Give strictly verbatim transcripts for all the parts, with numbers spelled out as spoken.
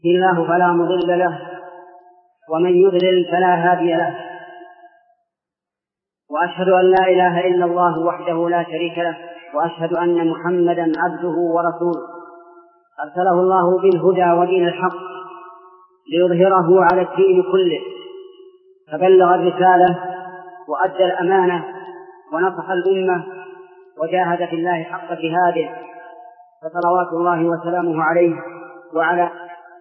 الله فلا مضل له ومن يضلل فلا هادي له، وأشهد أن لا إله إلا الله وحده لا شريك له، وأشهد أن محمدا عبده ورسوله أرسله الله بالهدى ودين الحق ليظهره على الدين كله، فبلغ الرسالة وأدى الأمانة ونصح الأمة وجاهد في الله حق جهاده، فصلوات الله وسلامه عليه وعلى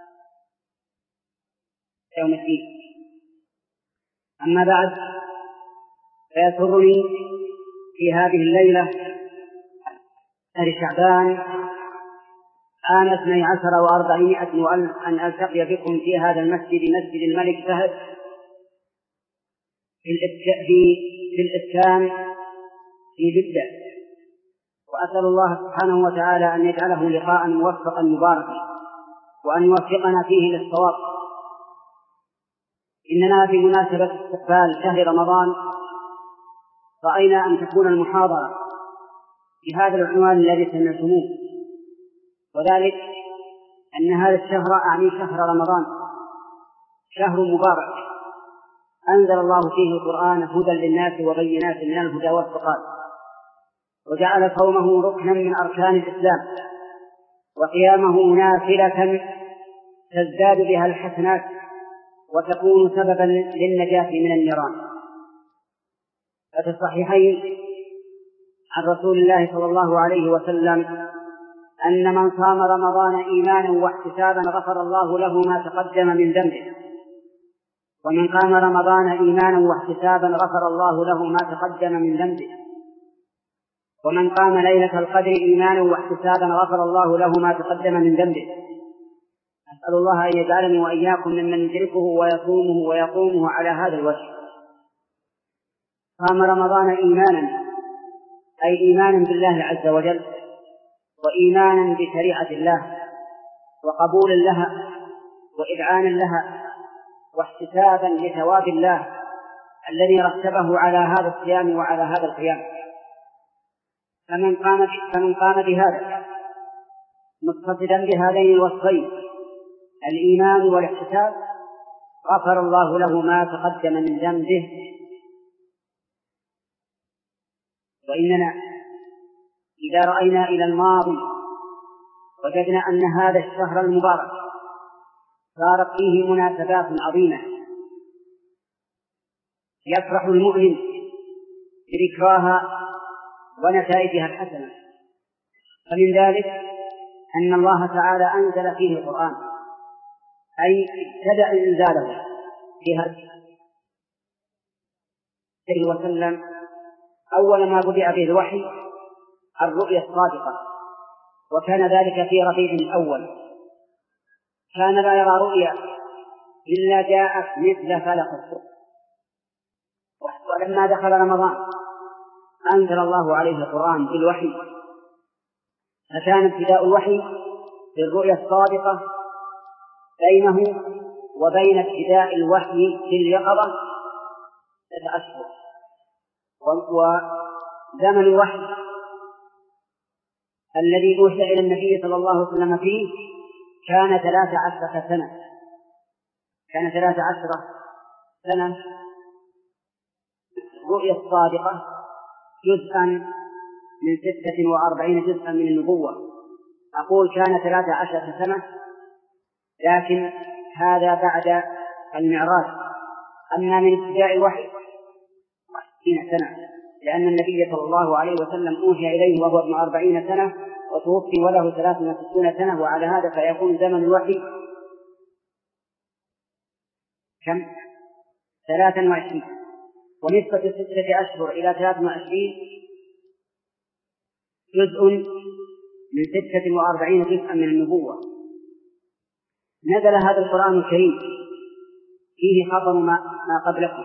يوم الدين. أما بعد، فيسرني في هذه الليلة شهر شعبان عام اثني عشر وأربعمائة وألف أن ألتقي بكم في هذا المسجد، مسجد الملك فهد، في في الإسكان في جدة، وأسأل الله سبحانه وتعالى أن يجعله لقاء موفقا مباركا، وأن يوفقنا فيه للصواب. إننا في مناسبة استقبال شهر رمضان رأينا أن تكون المحاضرة بهذا العنوان الذي سمعتموه، وذلك أن هذا الشهر أعني شهر رمضان شهر مبارك أنزل الله فيه القرآن هدى للناس وبينات من الهدى والفرقان، وجعل صومه ركنا من أركان الإسلام، وقيامه نافلة تزداد بها الحسنات وتكون سببا للنجاة من النيران. ففي الصحيحين عن رسول الله صلى الله عليه وسلم أن من صام رمضان إيمانا واحتسابا غفر الله له ما تقدم من ذنبه، ومن قام رمضان إيمانا واحتسابا غفر الله له ما تقدم من ذنبه، ومن قام ليلة القدر إيمانا واحتسابا غفر الله له ما تقدم من ذنبه. أسأل الله أن يجعلني وإياكم ممن يدركه ويصومه ويقومه على هذا الوجه. قام رمضان إيمانا أي إيمانا بالله عز وجل، وإيمانا بشريعة الله، وقبولا لها وإذعانا لها، واحتسابا لثواب الله الذي رتبه على هذا الصيام وعلى هذا القيام. فمن قام فمن قام بهذا مقتصدا بهذين الوصفين الإيمان والاحتساب غفر الله له ما تقدم من ذنبه. وإننا إذا رأينا إلى الماضي وجدنا أن هذا الشهر المبارك صارت فيه مناسبات عظيمة يفرح المؤمن بذكراها ونتائجها الحسنة. فمن ذلك أن الله تعالى أنزل فيه القرآن، أي ابتدأ إنزاله في هذا وسلم. أول ما بدأ به الوحي الرؤيا الصادقة، وكان ذلك في ربيع الأول، كان لا يرى رؤيا إلا جاءت مثل فلق الصبح. ولما دخل رمضان أنزل الله عليه القرآن بالوحي، فكان ابتداء الوحي بالرؤيا الصادقة بينه وبين ابتداء الوحي باليقظة ستة أشهر، وزمن الوحي الذي أوحي إلى النبي صلى الله عليه وسلم فيه كان ثلاث عشرة سنة كان ثلاث عشرة سنة الرؤيا الصادقة جزءا من ستة وأربعين جزءا من النبوة. أقول كان ثلاث عشرة سنة، لكن هذا بعد المعراج. أما من ابتداء الوحي ستين سنة، لأن النبي صلى الله عليه وسلم أوحي إليه وهو ابن أربعين سنة وتوفي وله ثلاث وستون سنة، وعلى هذا فيكون زمن الوحي كم؟ ثلاثا وعشرين، ونسبة ستة أشهر إلى ثلاث وعشرين جزء من ستة وأربعين جزءا من النبوة. نزل هذا القرآن الكريم فيه خبر ما, ما قبلكم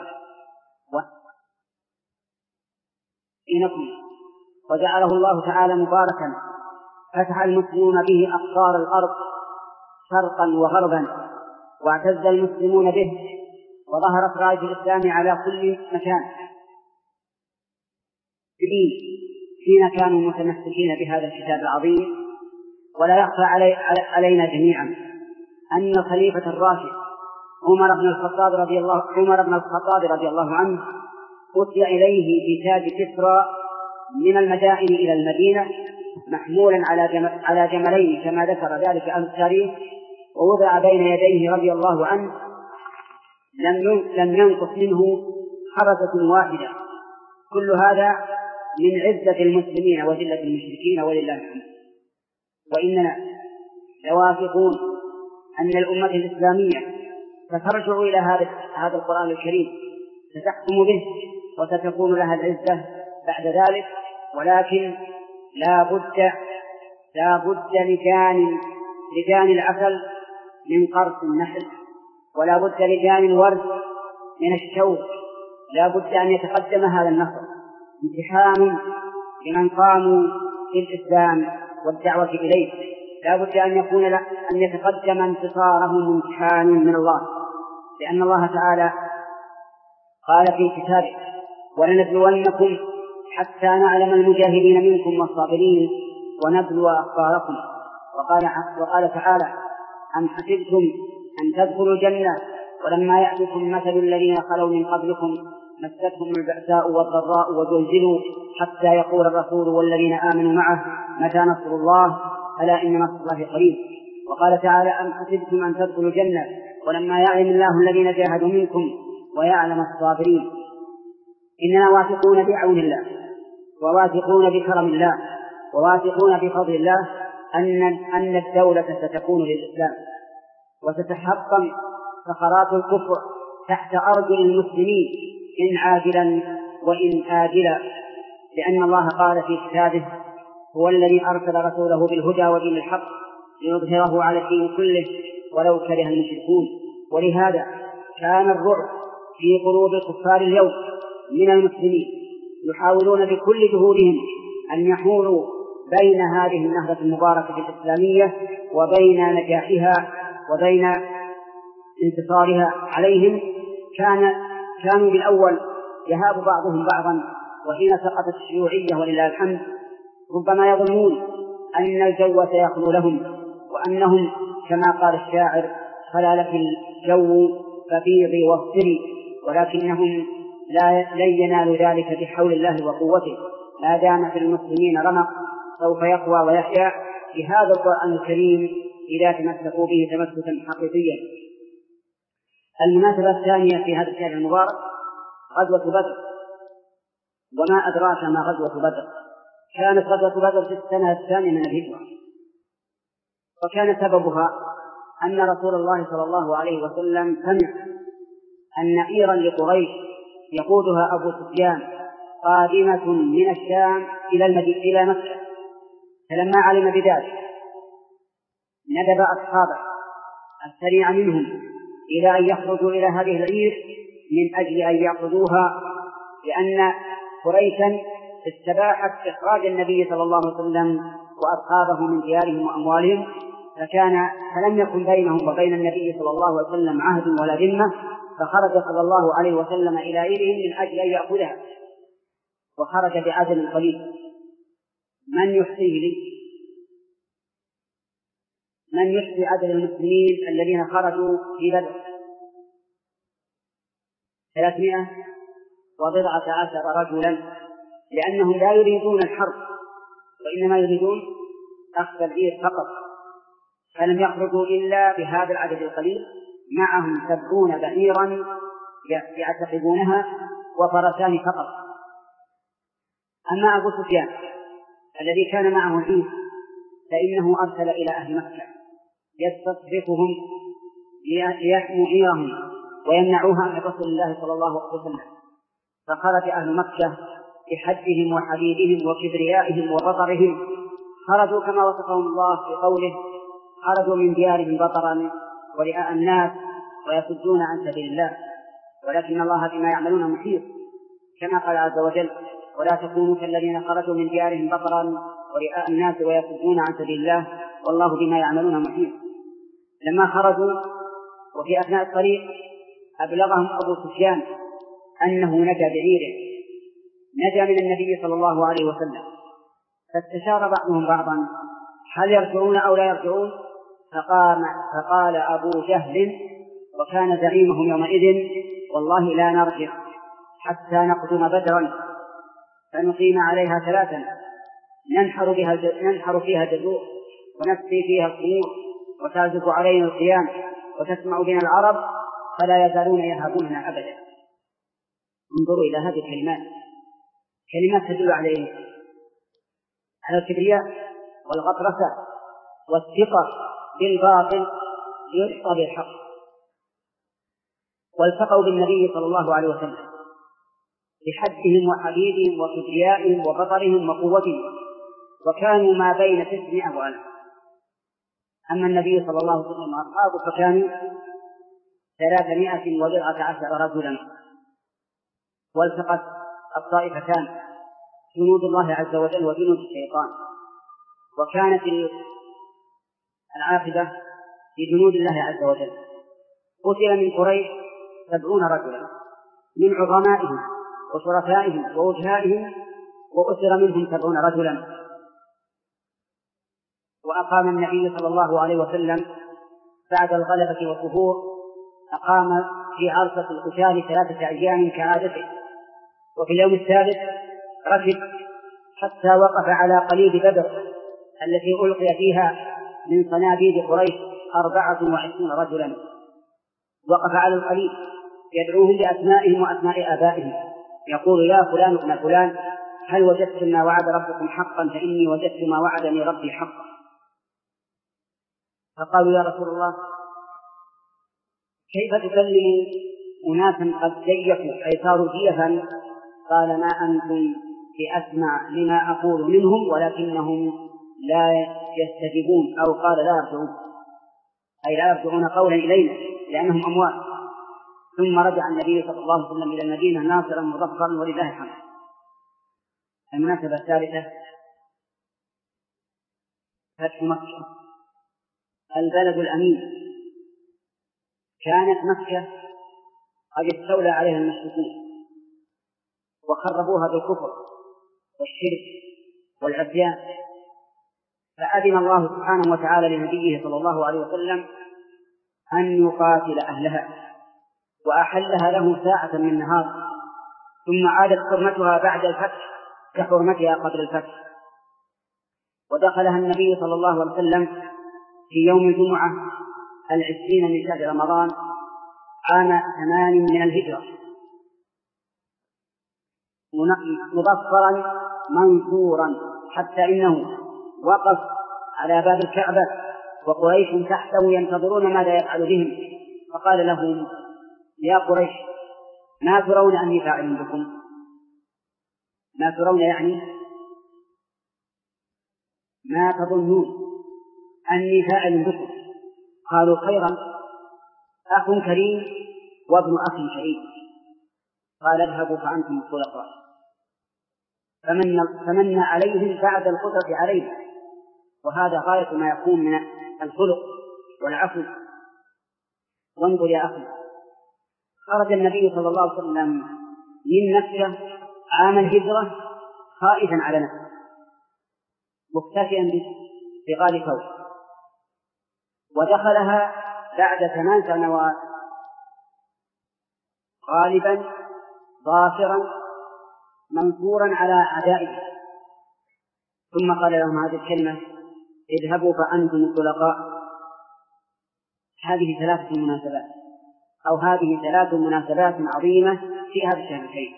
وإنكم، وجعله الله تعالى مباركا، فتح المسلمون به أقطار الأرض شرقا وغربا، واعتز المسلمون به، وظهرت راية الإسلام على كل مكان حين كانوا متمسكين بهذا الكتاب العظيم. ولا يخفى علي علينا جميعا أن الخليفة الراشد عمر بن الخطاب رضي الله عمر بن الخطاب رضي الله عنه أتي إليه بتاج كسرى من المدائن إلى المدينة محمولا على جمل على جملين كما ذكر ذلك أهل التاريخ، ووضع بين يديه رضي الله عنه، لم ينقص منه حركة واحدة. كل هذا من عزة المسلمين وذلة المشركين ولله الحمد. وإننا لواثقون أن الأمة الإسلامية سترجع إلى هذا هذا القرآن الكريم، ستحكم به وستكون لها العزة بعد ذلك، ولكن لا بد لا بد لجان لجان العسل من قرص النحل، ولا بد لجان الورد من الشوك. لا بد أن يتقدم هذا النصر امتحان لمن قاموا في الإسلام والدعوة إليه. لا بد أن يكون أن يتقدم انتصارهم امتحان من الله، لأن الله تعالى قال في كتابه: ولنبلونكم حتى نعلم المجاهدين منكم والصابرين ونبلو أخباركم. وقال, وقال تعالى: أم حسبتم أن تدخلوا الجنة ولما يأتكم مثل الذين خلوا من قبلكم مستهم البأساء والضراء وزلزلوا حتى يقول الرسول والذين آمنوا معه متى نصر الله ألا إن نصر الله قريب. وقال تعالى: أم حسبتم أن تدخلوا الجنة ولما يعلم الله الذين جاهدوا منكم ويعلم الصابرين. إننا واثقون بعون الله، وواثقون بكرم الله، وواثقون بفضل الله أن أن الدولة ستكون للإسلام، وستتحطم ثغرات الكفر تحت أرجل المسلمين إن عاجلا وإن آجلا، لأن الله قال في كتابه: هو الذي أرسل رسوله بالهدى ودين الحق ليظهره على الدين كله ولو كره المشركون. ولهذا كان الرعب في قلوب الكفار اليوم من المسلمين، يحاولون بكل جهودهم أن يحولوا بين هذه النهضة المباركة الإسلامية وبين نجاحها وبين انتصارها عليهم. كان كانوا بالأول يهاب بعضهم بعضا، وحين سقطت الشيوعية ولله الحمد ربما يظنون أن الجو سيخلو لهم، وأنهم كما قال الشاعر: خلا لك الجو فبيضي واغفري، ولكنهم لا لن ينالوا ذلك بحول الله وقوته. ما دام في المسلمين رمق سوف يقوى ويحيا بهذا القرآن الكريم إذا تمسكوا به تمسكا حقيقيا. المناسبة الثانية في هذا الشهر المبارك غزوة بدر. وما أدراك ما غزوة بدر؟ كانت غزوة بدر في السنة الثانية من الهجرة، وكان سببها أن رسول الله صلى الله عليه وسلم سمع أن نفيرا لقريش يقودها أبو سفيان قادمة من الشام إلى المدينة إلى مكة. فلما علم بذلك ندب أصحابه السريع منهم إلى أن يخرجوا إلى هذه العير من أجل أن يأخذوها، لأن قريشا استباحت إخراج النبي صلى الله عليه وسلم وأصحابه من ديارهم وأموالهم، فكان فلم يكن بينهم وبين النبي صلى الله عليه وسلم عهد ولا ذمة، فخرج صلى الله عليه وسلم إلى عيرهم من أجل أن يأخذها، وخرج بعدد قليل. من يحصيه لي؟ من يحصي عدد المسلمين الذين خرجوا في بدر؟ ثلاثمائة وبضعة عشر رجلا، لأنهم لا يريدون الحرب وإنما يريدون أخذ العير فقط، فلم يخرجوا إلا بهذا العدد القليل، معهم سبعون بعيرا يعتقبونها وفرسان فقط. أما أبو سفيان الذي كان معه العير فإنه أرسل إلى أهل مكة يستصرفهم ليحموا عيرهم ويمنعوها عن رسول الله صلى الله عليه وسلم. فخرج أهل مكة بحجهم وحديدهم وكبريائهم وبطرهم، خرجوا كما وصفهم الله في قوله: خرجوا من ديارهم بطرا ورئاء الناس ويصدون عن سبيل الله، ولكن الله بما يعملون محيط، كما قال عز وجل: ولا تكونوا كالذين خرجوا من ديارهم بطرا ورئاء الناس ويصدون عن سبيل الله والله بما يعملون محيط. لما خرجوا وفي أثناء الطريق أبلغهم أبو سفيان أنه نجا بعيره، نجا من النبي صلى الله عليه وسلم، فاستشار بعضهم بعضا هل يرجعون أو لا يرجعون؟ فقام فقال أبو جهل وكان زعيمهم يومئذ: والله لا نرجع حتى نقدم بدرا فنقيم عليها ثلاثا ننحر, بها ننحر فيها الجذور ونسقي فيها الخمور وتعزف علينا القيام وتسمع بنا العرب فلا يزالون يهابوننا أبدا. انظروا إلى هذه الكلمات، كلمات تدل عليه على الكبرياء والغطرسة والثقة بالباطل ليحصى بالحق. والتقوا بالنبي صلى الله عليه وسلم بحدهم وحديدهم وكبريائهم وبطرهم وقوتهم، وكانوا ما بين تسعمائة وألف. أما النبي صلى الله عليه وسلم وأصحابه فكانوا ثلاثمائة وبضعة عشر رجلا. والتقت الطائفتان جنود الله عز وجل وجنود الشيطان، وكانت العاقبة لجنود الله عز وجل. قتل من قريش سبعون رجلا من عظمائهم وشرفائهم ووجهائهم، وأسر منهم سبعون رجلا. وأقام النبي صلى الله عليه وسلم بعد الغلبة والظهور أقام في عرصة القتال ثلاثة أيام كعادته، وفي اليوم الثالث ركب حتى وقف على قليب بدر التي ألقي فيها من صناديد قريش أربعة وعشرون رجلا. وقف على القليب يدعوهم بأسمائهم وأسماء آبائهم، يقول: يا فلان ابن فلان، هل وجدتم ما وعد ربكم حقا؟ فإني وجدت ما وعدني ربي حقا. فقالوا: يا رسول الله، كيف تكلم أناسا قد زيفوا أي صاروا جيفا؟ قال: ما أنتم بأسمع لما أقول منهم ولكنهم لا يستجيبون، أو قال لا يرجعون، أي لا يرجعون قولا إلينا لأنهم أموات. ثم رجع النبي صلى الله عليه وسلم إلى المدينة ناصرا مظفرا ولله الحمد. المناسبة الثالثة فتح مكة البلد الأمين. كانت مكة قد استولى عليها المشركون وخربوها بالكفر والشرك والعصيان، فأذن الله سبحانه وتعالى لنبيه صلى الله عليه وسلم أن يقاتل أهلها، وأحلها له ساعة من نهار، ثم عادت حرمتها بعد الفتح كحرمتها قبل الفتح. ودخلها النبي صلى الله عليه وسلم في يوم الجمعة العشرين من شهر رمضان عام ثمان من الهجرة، مظفرا منصورا، حتى إنه وقف على باب الكعبة وقريش تحته ينتظرون ماذا يفعل بهم، فقال لهم: يا قريش، ما ترون أني فاعل بكم؟ ما ترون يعني ما تظنون أني فاعل بكم؟ قالوا: خيرا، أخ كريم وابن أخ شهيد. قال: اذهبوا فأنتم الخلفاء. فمن فمن عليهم بعد القدرة عليه، وهذا غاية ما يكون من الخلق والعفو. وانظر يا أخي، خرج النبي صلى الله عليه وسلم من مكة عام الهجرة خائفا على نفسه مكتفيا بغال ثوب، ودخلها بعد ثمان سنوات غالبا ظافرا منصورا على أعدائه. ثم قال لهم هذه الكلمة: اذهبوا فأنتم الطلقاء. هذه ثلاثة مناسبات أو هذه ثلاث مناسبات عظيمة في هذا الشهر الكريم.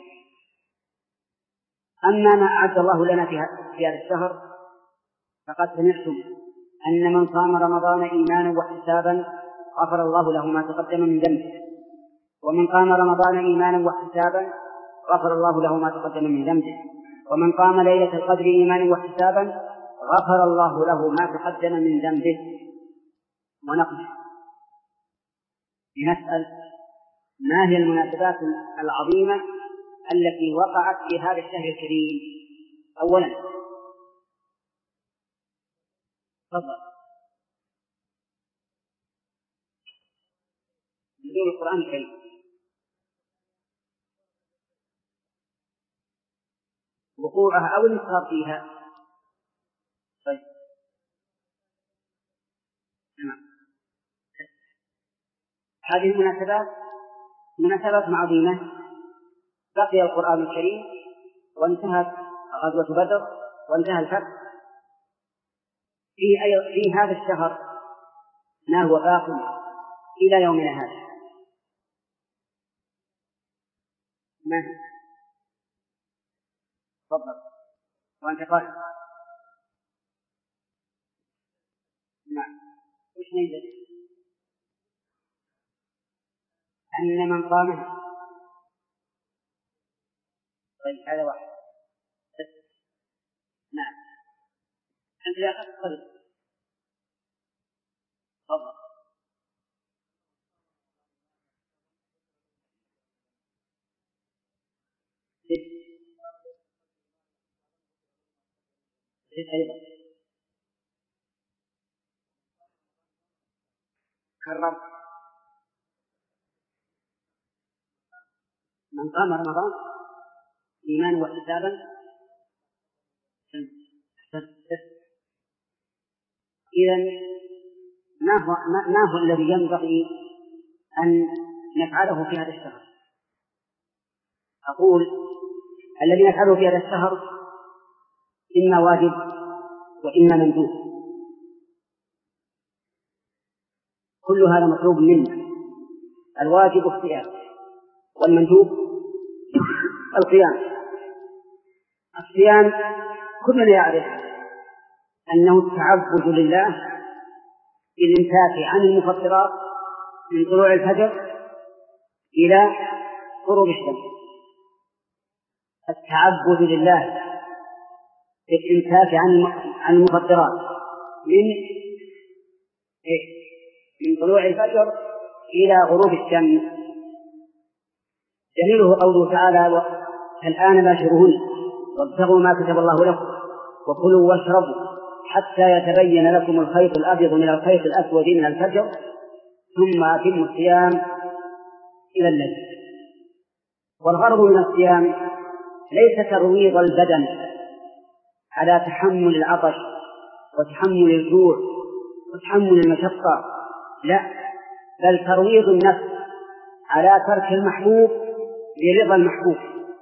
أما ما أعد الله لنا في هذا الشهر فقد سمعتم أن من صام رمضان إيمانا واحتسابا غفر الله له ما تقدم من ذنبه، ومن قام رمضان إيمانا واحتسابا غفر الله له ما تقدم من ذنبه، ومن قام ليلة القدر إيمانا واحتسابا غفر الله له ما تقدم من ذنبه. ونقف لنسأل: ما هي المناسبات العظيمة التي وقعت في هذا الشهر الكريم؟ أولا، تفضل نزول القرآن الكريم. وقوعها أو الإصرار فيها. طيب، نعم. هذه المناسبات مناسبات عظيمة. بقي القرآن الكريم وانتهت غزوة بدر وانتهى الفتح. في, في هذا الشهر ما هو باق إلى يومنا هذا. ما تفضل وأنت قائل. نعم. وش نجد؟ أن من قامها. طيب هذا واحد. نعم. أنت لا تقبل. تفضل. أيضا كررت من قام رمضان إيمانا واحتسابا. إذن ما هو ما هو الذي ينبغي أن نفعله في هذا الشهر؟ أقول الذي نفعله في هذا الشهر إما واجب وإما مندوب. كل هذا مطلوب منا. الواجب الصيام والمندوب القيام. الصيام كلنا يعرف أنه التعبد لله بالإمساك عن المفطرات من طلوع الفجر إلى غروب الشمس. التعبد لله بالإمساك عن المفطرات من من طلوع الفجر إلى غروب الشمس. دليله قوله تعالى: الآن باشروهن وابتغوا ما كتب الله لكم وكلوا واشربوا حتى يتبين لكم الخيط الأبيض من الخيط الأسود من الفجر ثم أتموا الصيام إلى الليل. والغرض من الصيام ليس ترويض البدن على تحمل العطش وتحمل الجوع وتحمل المشقة، لا، بل ترويض النفس على ترك المحبوب لرضا المحبوب.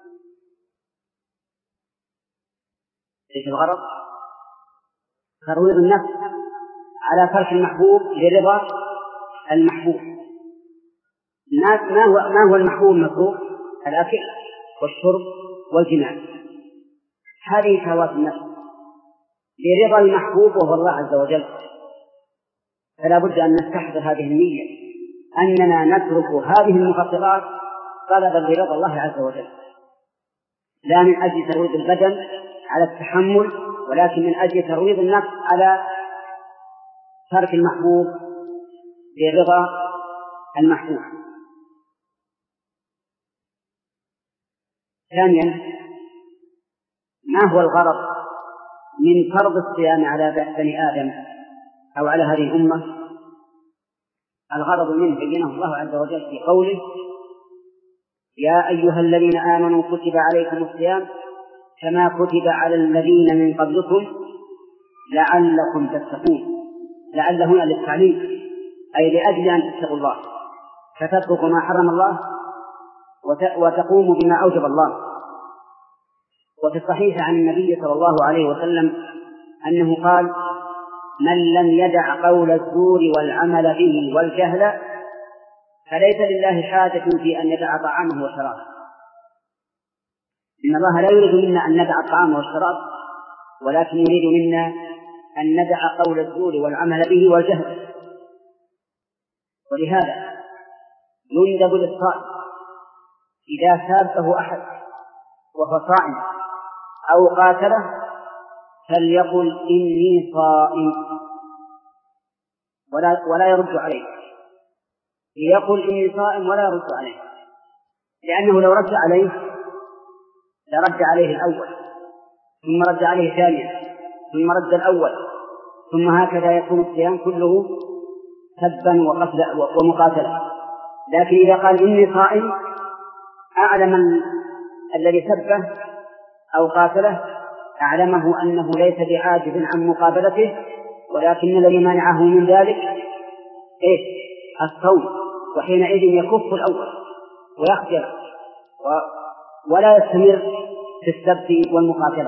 ايش الغرض؟ ترويض النفس على ترك المحبوب لرضا المحبوب. ما هو ما هو المحبوب المكروه؟ الأكل والشرب والجماع. هذه شهوات النفس لرضا المحبوب وهو الله عز وجل. فلا بد أن نستحضر هذه النية أننا نترك هذه المفطرات طلبا لرضا الله عز وجل، لا من أجل ترويض البدن على التحمل، ولكن من أجل ترويض النفس على ترك المحبوب لرضا المحبوب. ثانيا، ما هو الغرض من فرض الصيام على بني آدم أو على هذه الأمة؟ الغرض منه بينه الله عز وجل في قوله: يا أيها الذين آمنوا كتب عليكم الصيام كما كتب على الذين من قبلكم لعلكم تتقون. لعل هنا للتعليم، أي لأجل أن تتقوا الله فتتركوا ما حرم الله وتقوموا بما أوجب الله. وفي الصحيح عن النبي صلى الله عليه وسلم أنه قال: من لم يدع قول الزور والعمل به والجهل فليس لله حاجة في أن يدع طعامه وشرابه. إن الله لا يريد منا أن ندع الطعام والشراب، ولكن يريد منا أن ندع قول الزور والعمل به والجهل. ولهذا يندب للصائم إذا سابه أحد وهو صائم أو قاتله فليقل إني صائم ولا, ولا يرد عليه. ليقل إني صائم ولا يرد عليه، لأنه لو رد عليه لرد عليه الأول ثم رد عليه ثانيا ثم رد الأول، ثم هكذا يكون الصيام كله سبا وقتلا ومقاتلة. لكن إذا قال إني صائم أعلم الذي سبه أو قاتله، أعلمه أنه ليس بعاجز عن مقابلته، ولكن الذي منعه من ذلك إيه؟ الصوم، وحينئذ يكف الأول ويخجل ولا يستمر في السبت والمقاتلة.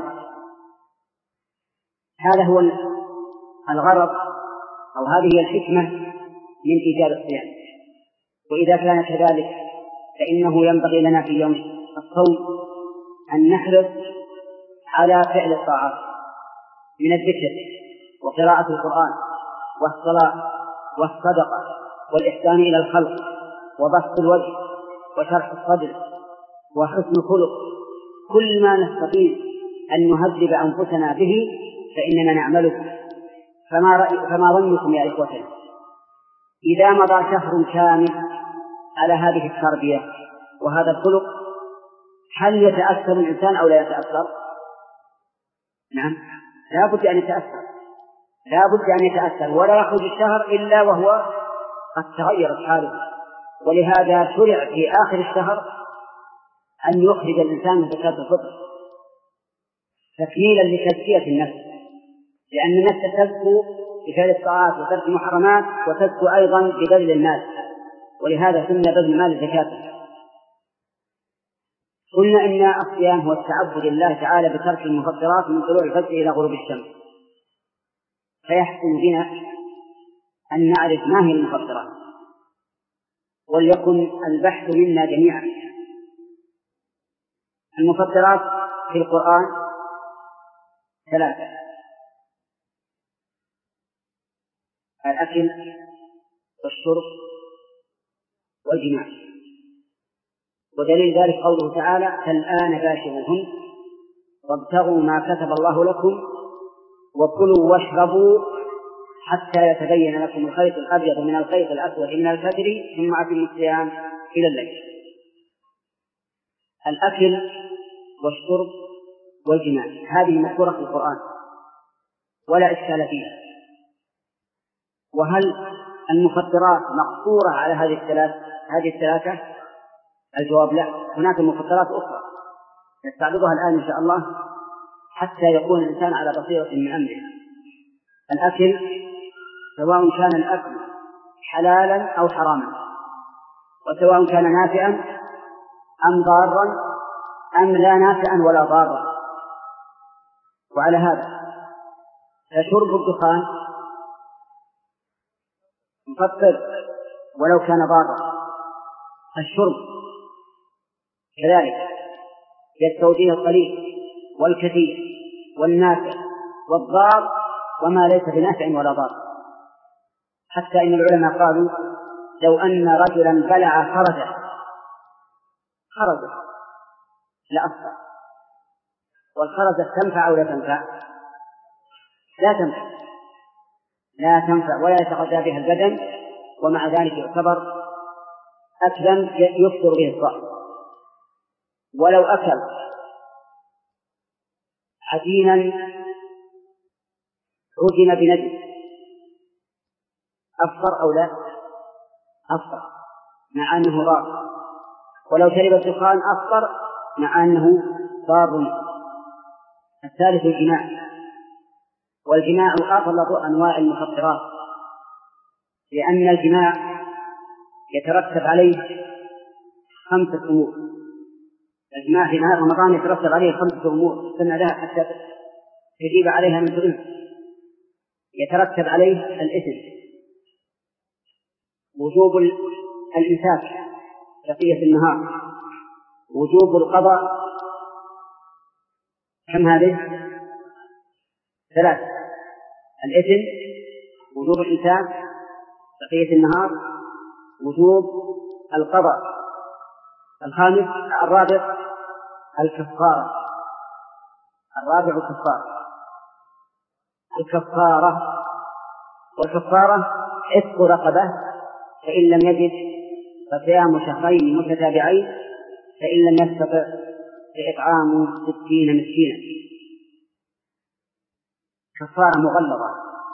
هذا هو الغرض أو هذه هي الحكمة من إيجاب الصيام. وإذا كان كذلك فإنه ينبغي لنا في يوم الصوم أن نحرص على فعل الطاعات من الذكر وقراءة القرآن والصلاة والصدقة والإحسان إلى الخلق وبسط الوجه وشرح الصدر وحسن الخلق، كل ما نستطيع أن نهذب أنفسنا به فإننا نعمله. فما, رأي فما ظنكم يا إخوتنا إذا مضى شهر كامل على هذه التربية وهذا الخلق، هل يتأثر الإنسان أو لا يتأثر؟ نعم، لا بد أن يتأثر، لا بد أن يتأثر، ولا يخرج الشهر إلا وهو قد تغيرت حاله. ولهذا شرع في آخر الشهر أن يخرج الإنسان من زكاة الفطر تكميلا لتزكية النفس، لأن النفس تزكو بفعل الطاعات وترك المحرمات وتزكو أيضا ببذل المال، ولهذا سن بذل المال زكاة. قلنا إن الصيام هو التعبد لله تعالى بترك المفطرات من طلوع الفجر إلى غروب الشمس، فيحسن بنا أن نعرف ما هي المفطرات، وليكن البحث منا جميعا. المفطرات في القرآن ثلاثة: الأكل والشرب والجماع. ودليل ذلك قوله تعالى: فالآن باشروهن وابتغوا ما كتب الله لكم وكلوا واشربوا حتى يتبين لكم الخيط الأبيض من الخيط الأسود من الفجر ثم أتموا الصيام إلى الليل. الأكل والشرب والجماع هذه مذكورة في القرآن ولا إشكال فيها. وهل المفطرات مقصورة على هذه الثلاث هذه الثلاثة؟ الجواب لا، هناك مفطرات أخرى نستعرضها الآن إن شاء الله حتى يكون الإنسان على بصيرة من أمره. الأكل سواء كان الأكل حلالا أو حراما، وسواء كان نافعا أم ضارا أم لا نافعا ولا ضارا. وعلى هذا فشرب الدخان مفطر ولو كان ضارا، الشرب كذلك يستوي فيه القليل والكثير والنافع والضار وما ليس بنافع ولا ضار. حتى إن العلماء قالوا: لو أن رجلا بلع خرجه خرجه لأفطر. والخرجة تنفع أو لا تنفع؟ لا تنفع، لا تنفع ولا يتغذى بها البدن، ومع ذلك يعتبر أكلا يفطر به الصائم. ولو أكل عجينا عجن بنجس أفطر أو لا؟ أفطر مع أنه ضار. ولو شرب الدخان أفطر مع أنه ضار. الثالث الجماع، والجماع أغلظ أنواع المفطرات، لأن الجماع يترتب عليه خمسة أمور. الجماع في نهار رمضان يترتب عليه خمسة أمور استنى لها حتى تجيب عليها من سؤال. يترتب عليه الإثم، وجوب الإمساك بقية النهار، وجوب القضاء. كم هذه؟ ثلاث: الإثم، وجوب الإمساك بقية النهار، وجوب القضاء. الخامس الرابع الكفارة. الرابع الكفارة الكفارة والكفارة عتق رقبة، فإن لم يجد فصيام شهرين متتابعين، فإن لم يستطع فإطعام ستين مسكينا. كفارة مغلظة: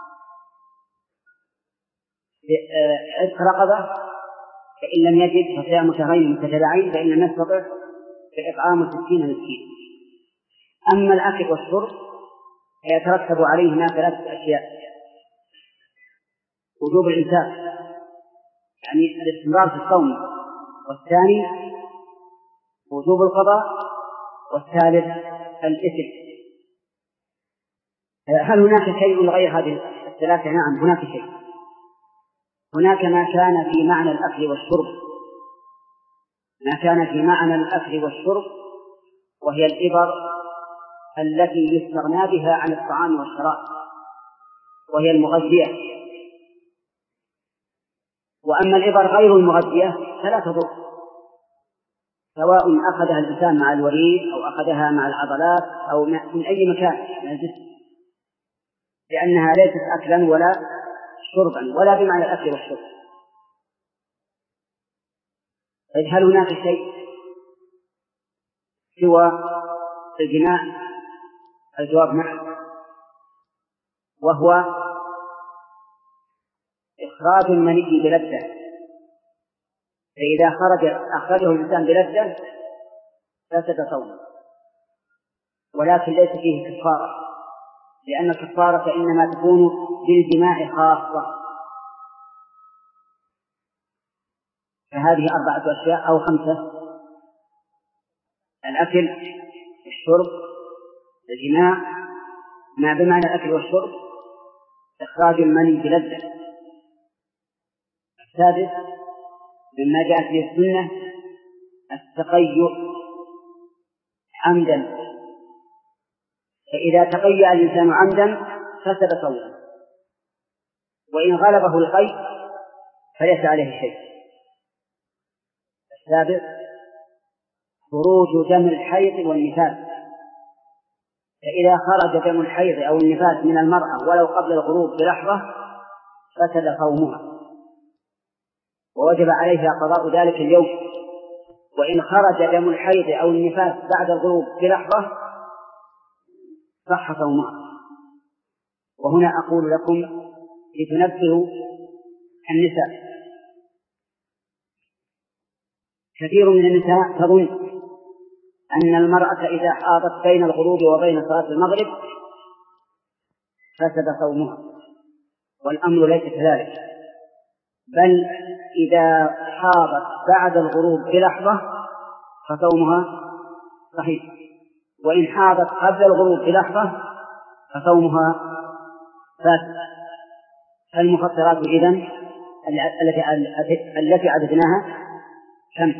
عتق رقبة، فإن لم يجد فصيام شهرين متتابعين، فإن لم يستطع فإطعام ستين مسكينا. أما الأكل والشرب فيترتب عليهما ثلاثة أشياء: وجوب الإمساك، يعني الاستمرار في الصوم، والثاني وجوب القضاء، والثالث الإثم. هل هناك شيء غير هذه الثلاثة؟ نعم هناك شيء. هناك ما كان في معنى الأكل والشرب، ما كان في معنى الأكل والشرب وهي الإبر التي يستغنى بها عن الطعام والشراب، وهي المغذية. وأما الإبر غير المغذية فلا تضر، سواء أخذها الإنسان مع الوريد أو أخذها مع العضلات أو من أي مكان من الجسم، لأنها ليست أكلا ولا شربا ولا بمعنى الأكل والشرب. هل هناك شيء سوى الجماع؟ الجواب نعم، وهو إخراج المني بلذة. فإذا خرج أخرجه الإنسان بلذة فسد صومه، ولكن ليس فيه كفارة، لأن الكفارة إنما تكون بالجماع خاصة. فهذه أربعة أشياء أو خمسة: الأكل، الشرب، الجماع ما بمعنى الأكل والشرب، إخراج المني بلذة. السادس مما جاءت به السنة التقيؤ عمدا، فإذا تقيأ الإنسان عمدا فسد صومه، وإن غلبه القيء فليس عليه شيء. السابع خروج دم الحيض والنفاس، فإذا خرج دم الحيض أو النفاس من المرأة ولو قبل الغروب بلحظة فسد صومها ووجب عليها قضاء ذلك اليوم، وإن خرج دم الحيض أو النفاس بعد الغروب بلحظة صح صومها. وهنا أقول لكم لتنبهوا النساء، كثير من النساء تظن أن المرأة إذا حاضت بين الغروب وبين صلاة المغرب فسد صومها، والأمر ليس كذلك، بل إذا حاضت بعد الغروب بلحظة فصومها صحيح، وإن حاضت قبل الغروب بلحظة فصومها فاسد. فالمفطرات إذن التي عددناها كم؟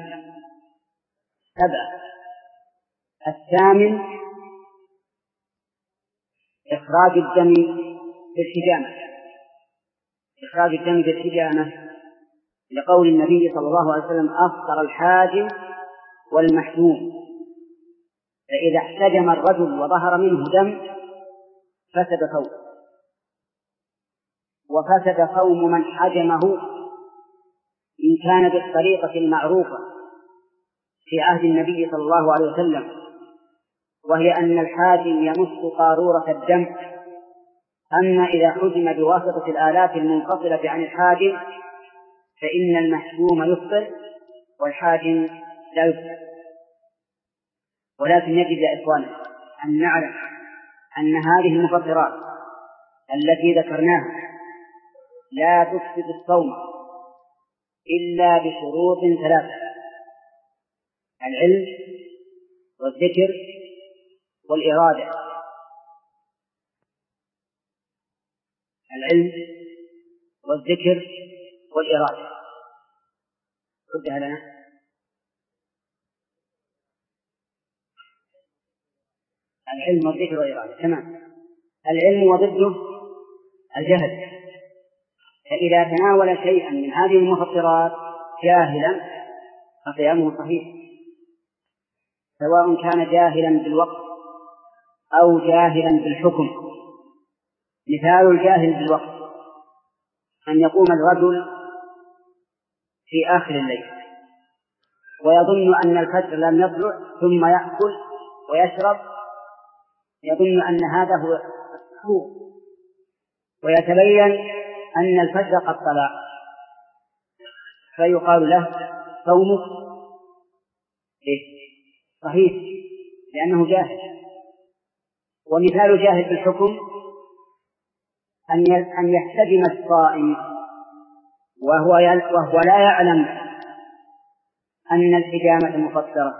سبعة. الثامن إخراج الدم بالحجامة، إخراج الدم بالحجامة لقول النبي صلى الله عليه وسلم أفطر الحاجم والمحجوم، فإذا احتجم الرجل وظهر منه دم فسد صومه، وفسد صوم من حجمه إن كان بالطريقة المعروفة في عهد النبي صلى الله عليه وسلم، وهي أن الحاجم يمس قارورة الدم. أما إذا حجم بواسطة الآلات المنفصلة عن الحاجم فإن المحجوم يفطر والحاجم لا يفطر. ولكن يجب يا إخواني أن نعلم أن هذه المفطرات التي ذكرناها لا تفسد الصوم إلا بشروط ثلاثة: العلم والذكر والإرادة. العلم والذكر والإرادة ردها لنا. العلم والذكر والإرادة تمام. العلم وضده الجهل، فإذا تناول شيئا من هذه المفطرات جاهلا فصيامه صحيح، سواء كان جاهلا بالوقت أو جاهلا بالحكم. مثال الجاهل بالوقت أن يقوم الرجل في آخر الليل ويظن أن الفجر لم يطلع ثم يأكل ويشرب، يظن أن هذا هو السحور، ويتبين أن الفجر قد طلع، فيقال له صومك صحيح لأنه جاهل. ومثال جاهل بالحكم أن يحتجم الصائم وهو وهو لا يعلم أن الحجامة مفطرة،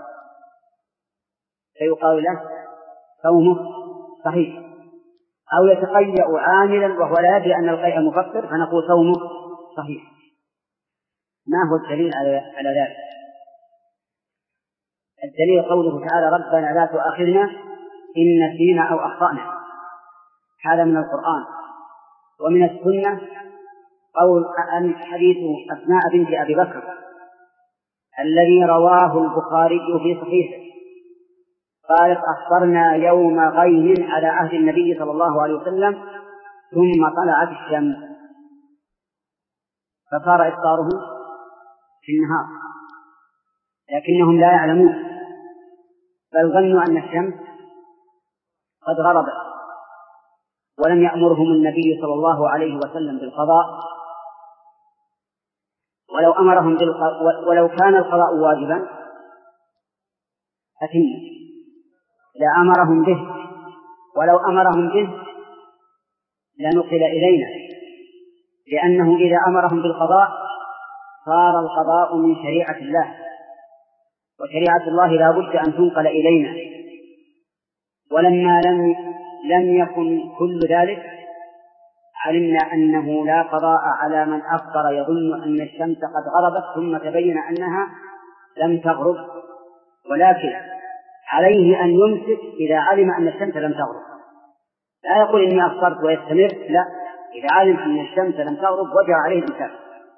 فيقال له صومه صحيح. أو يتقيأ عاملا وهو لا يدري أن القيء مفطر، فنقول صومه صحيح. ما هو الدليل على ذلك؟ الدليل قوله تعالى: ربنا لا تؤاخذنا إن نسينا أو أخطأنا. هذا من القرآن. ومن السنة قول عن حديث أسماء بنت أبي بكر الذي رواه البخاري في صحيحه، قالت: أفطرنا يوم غيم على عهد النبي صلى الله عليه وسلم ثم طلعت الشمس، فصار إفطاره في النهار، لكنهم لا يعلمون، بل ظنوا أن الشمس قد غربت، ولم يأمرهم النبي صلى الله عليه وسلم بالقضاء. ولو أمرهم بالقضاء ولو كان القضاء واجبا أتم لأمرهم به، ولو أمرهم به لنقل إلينا، لأنه إذا أمرهم بالقضاء صار القضاء من شريعة الله، وشريعة الله لا بد أن تنقل إلينا. ولما لم لم يكن كل ذلك علمنا أنه لا قضاء على من أفطر يظن أن الشمس قد غربت ثم تبين أنها لم تغرب، ولكن عليه أن يمسك إذا علم أن الشمس لم تغرب. لا يقول إني أفطرت ويستمر، لا، إذا علم أن الشمس لم تغرب وجب عليه الإمساك.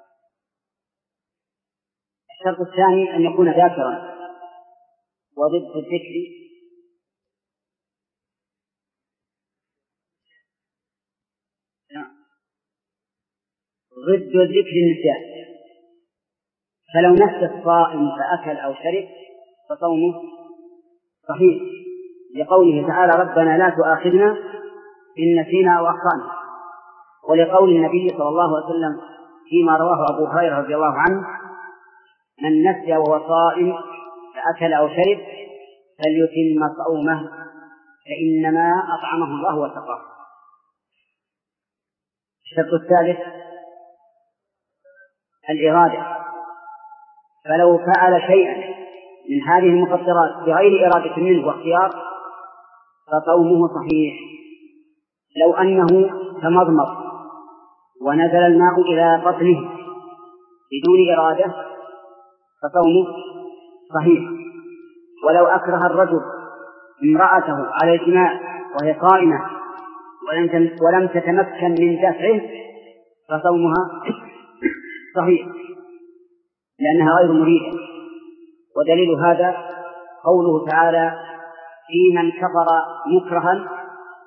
الشرط الثاني أن يكون ذاكرا، وضد الذكر ضد الذكر النسيان. فلو نسي الصائم فأكل أو شرب فصومه صحيح، لقوله تعالى: ربنا لا تؤاخذنا إن نسينا أو أخطأنا، ولقول النبي صلى الله عليه وسلم فيما رواه أبو هريرة رضي الله عنه: من نسي وهو صائم فأكل أو شرب فليتم صومه فإنما أطعمه الله وسقاه. الشرط الثالث الإرادة، فلو فعل شيئا من هذه المفطرات بغير إرادة منه واختيار فصومه صحيح. لو أنه تمضمض ونزل الماء إلى بطنه بدون إرادة فصومه صحيح. ولو أكره الرجل امرأته على الجماع وهي صائمة ولم تتمكن من دفعه فصومها صحيح، لأنها غير مريدة. ودليل هذا قوله تعالى: في من كفر مكرها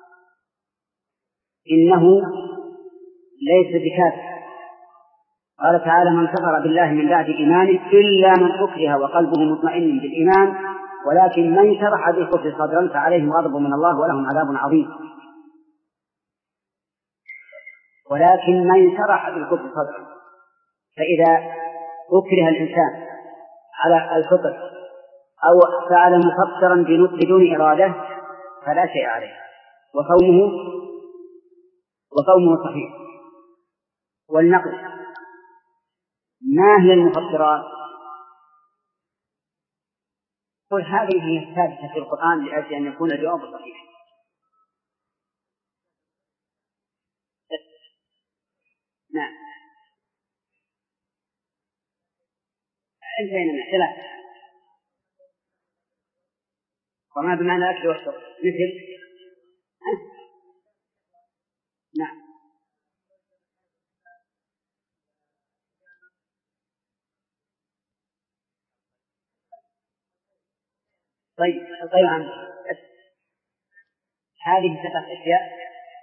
إنه ليس بكافر. قال تعالى: من كفر بالله من بعد إيمانه إلا من أكره وقلبه مطمئن بالإيمان ولكن من شرح بالكفر صدرا فعليهم غضب من الله ولهم عذاب عظيم. ولكن من شرح بالكفر صدرا، فإذا أكره الإنسان على الفطر أو فعل مفطرا بدون إرادة فلا شيء عليه، وصومه وصومه صحيح. والنقل: ما هي المفطرات؟ قل هذه هي الثابتة في القرآن لأجل أن يكون الجواب صحيح. نعم، انتهينا من ثلاثة. وما بمعنى الأكل والشرب مثل نعم. طيب طيب عنه. هذه ثلاث أشياء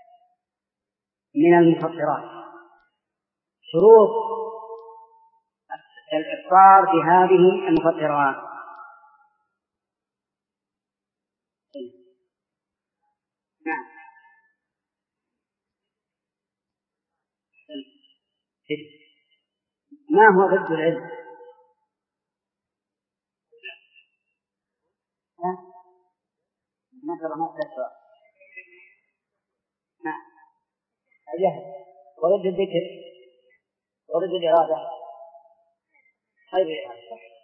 من المفطرات. شروط الإفطار بهذه المفطرات: نعم. ما هو ضد العلم؟ مثلا ما تسوى. نعم، الجهل. وضد الذكر ترد الإرادة غير الإرادة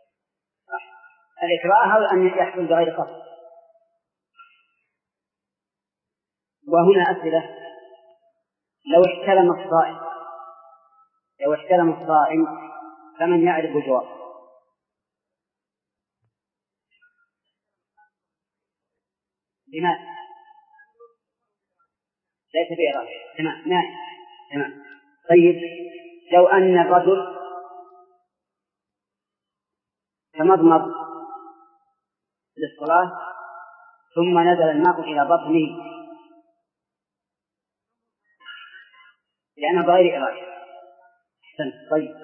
الإكراه هو أن يحصل بغير قصد. وهنا أسئلة: لو احتلم الصائم لو احتلم الصائم فمن يعرف الجواب؟ لماذا؟ ليس بإرادة. تمام نعم تمام. طيب لو أن الرجل تمضمض للصلاة ثم نزل الماء إلى بطنه لأنه بغير إرادة. طيب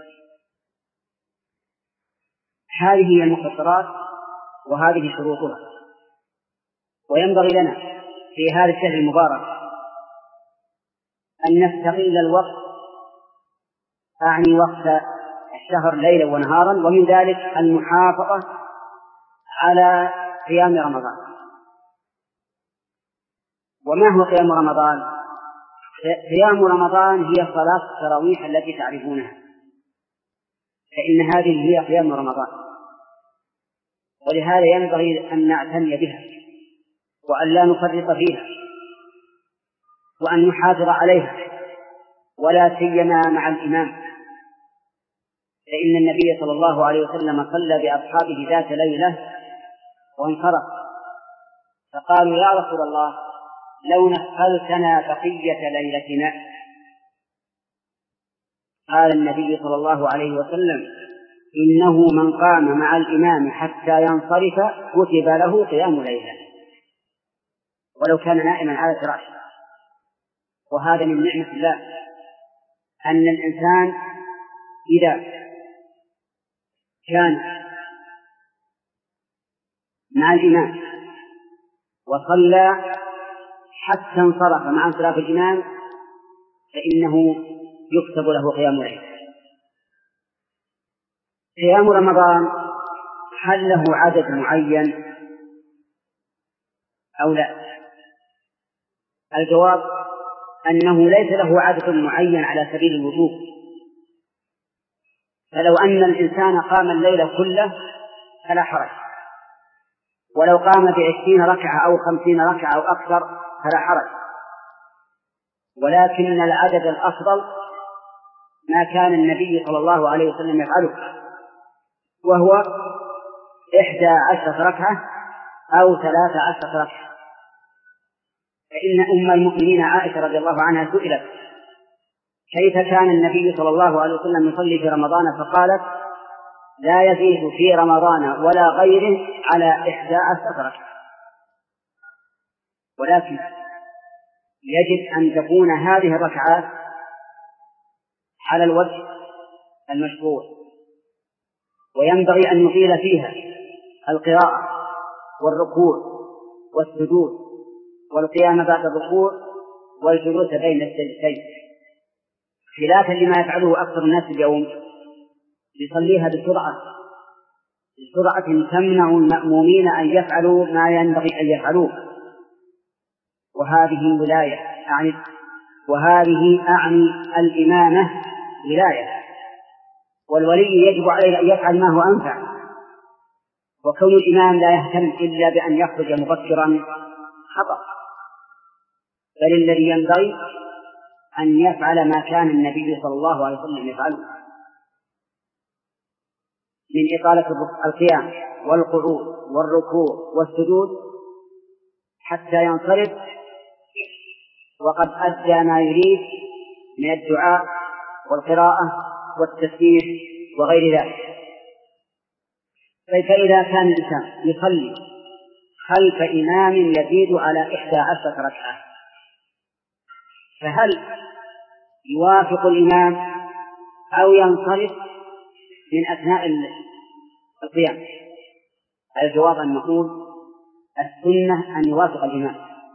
هذه هي المختصرات وهذه شروطها. وينبغي لنا في هذا الشهر المبارك أن نستغل الوقت، أعني وقت الشهر ليلا ونهارا، ومن ذلك المحافظة على قيام رمضان. وما هو قيام رمضان؟ قيام رمضان هي صلاة التراويح التي تعرفونها، فإن هذه هي قيام رمضان، ولهذا ينبغي أن نعتني بها وأن لا نفرط فيها وأن نحافظ عليها، ولا سيما مع الإمام، فإن النبي صلى الله عليه وسلم صلى بأصحابه ذات ليلة وانصرف، فقالوا: يا رسول الله لو نفلتنا بقية ليلتنا. قال النبي صلى الله عليه وسلم: إنه من قام مع الإمام حتى ينصرف كتب له قيام ليلة، ولو كان نائما على فراشه. وهذا من نعمة الله، أن الإنسان إذا كان مع الإمام وصلى حتى انصرف مع انصراف الإمام فإنه يكتب له قيام ليلة. قيام رمضان هل له عدد معين أو لا؟ الجواب أنه ليس له عدد معين على سبيل الوجوب، فلو أن الإنسان قام الليل كله فلا حرج، ولو قام بعشرين ركعة أو خمسين ركعة أو أكثر فلا حرج، ولكن العدد الأفضل ما كان النبي صلى الله عليه وسلم يفعله، وهو إحدى عشرة ركعة أو ثلاث عشرة ركعة. فإن أم المؤمنين عائشة رضي الله عنها سئلت: كيف كان النبي صلى الله عليه وسلم يصلي في رمضان؟ فقالت: لا يزيد في رمضان ولا غيره على إحدى عشرة ركعة. ولكن يجب أن تكون هذه الركعات على الوجه المشروع، وينبغي أن نطيل فيها القراءة والركوع والسجود والقيام بعد الركوع والجلوس بين السجدتين، خلافا لما يفعله أكثر الناس اليوم، يصليها بسرعة بسرعة تمنع المأمومين أن يفعلوا ما ينبغي أن يفعلوه. وهذه ولاية أعني وهذه أعني الإمامة ولاية، والولي يجب عليه أن يفعل ما هو أنفع، وكون الإمام لا يهتم إلا بأن يخرج مبكرا خطأ، بل الذي ينبغي أن يفعل ما كان النبي صلى الله عليه وسلم يفعله من إطالة القيام والقعود والركوع والسجود حتى ينصرف وقد أدى ما يريد من الدعاء والقراءة والتسبيح وغير ذلك. فإذا كان الإنسان يصلي خلف إمام يزيد على إحدى عشرة ركعة، فهل يوافق الإمام أو ينصرف من أثناء القيام؟ الجواب أن نقول السنة أن يوافق الإمام،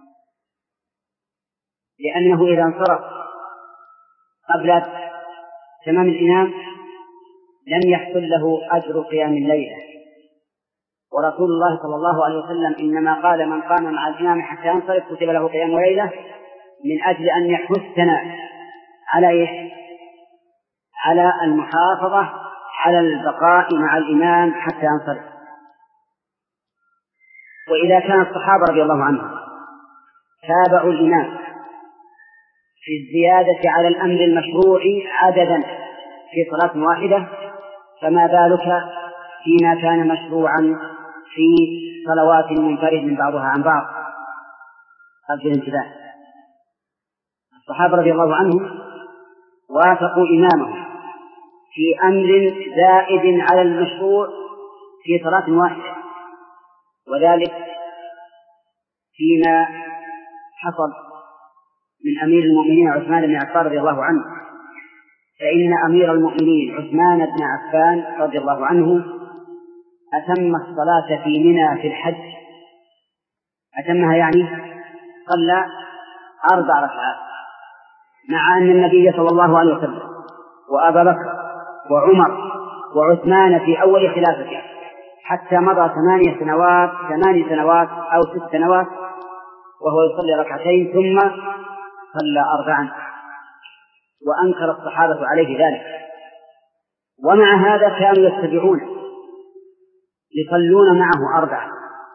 لأنه إذا انصرف قبل تمام الإمام لم يحصل له أجر قيام الليلة. ورسول الله صلى الله عليه وسلم إنما قال: من قام مع الإمام حتى ينصرف كتب له قيام ليلة، من أجل أن يحثنا على إيه؟ على المحافظة على البقاء مع الإمام حتى ينصرف. وإذا كان الصحابة رضي الله عنهم تابعوا الإمام في الزيادة على الأمر المشروع عددا في صلاة واحدة، فما بالك فيما كان مشروعا في صلوات منفرد من بعضها عن بعض. أرجو الانتباه. الصحابة رضي الله عنهم وافقوا إمامهم في أمر زائد على المشروع في صلاة واحدة، وذلك فيما حصل من أمير المؤمنين عثمان بن عفان رضي الله عنه. فإن أمير المؤمنين عثمان بن عفان رضي الله عنه أتم الصلاة في منى في الحج، أتمها يعني صلى أربع ركعات، مع أن النبي صلى الله عليه وسلم وأبا بكر وعمر وعثمان في أول خلافته حتى مضى ثمانية سنوات ثمانية سنوات أو ست سنوات وهو يصلي ركعتين ثم صلى أربعا، وأنكر الصحابة عليه ذلك. ومع هذا كانوا يتبعون يصلون معه أربعة.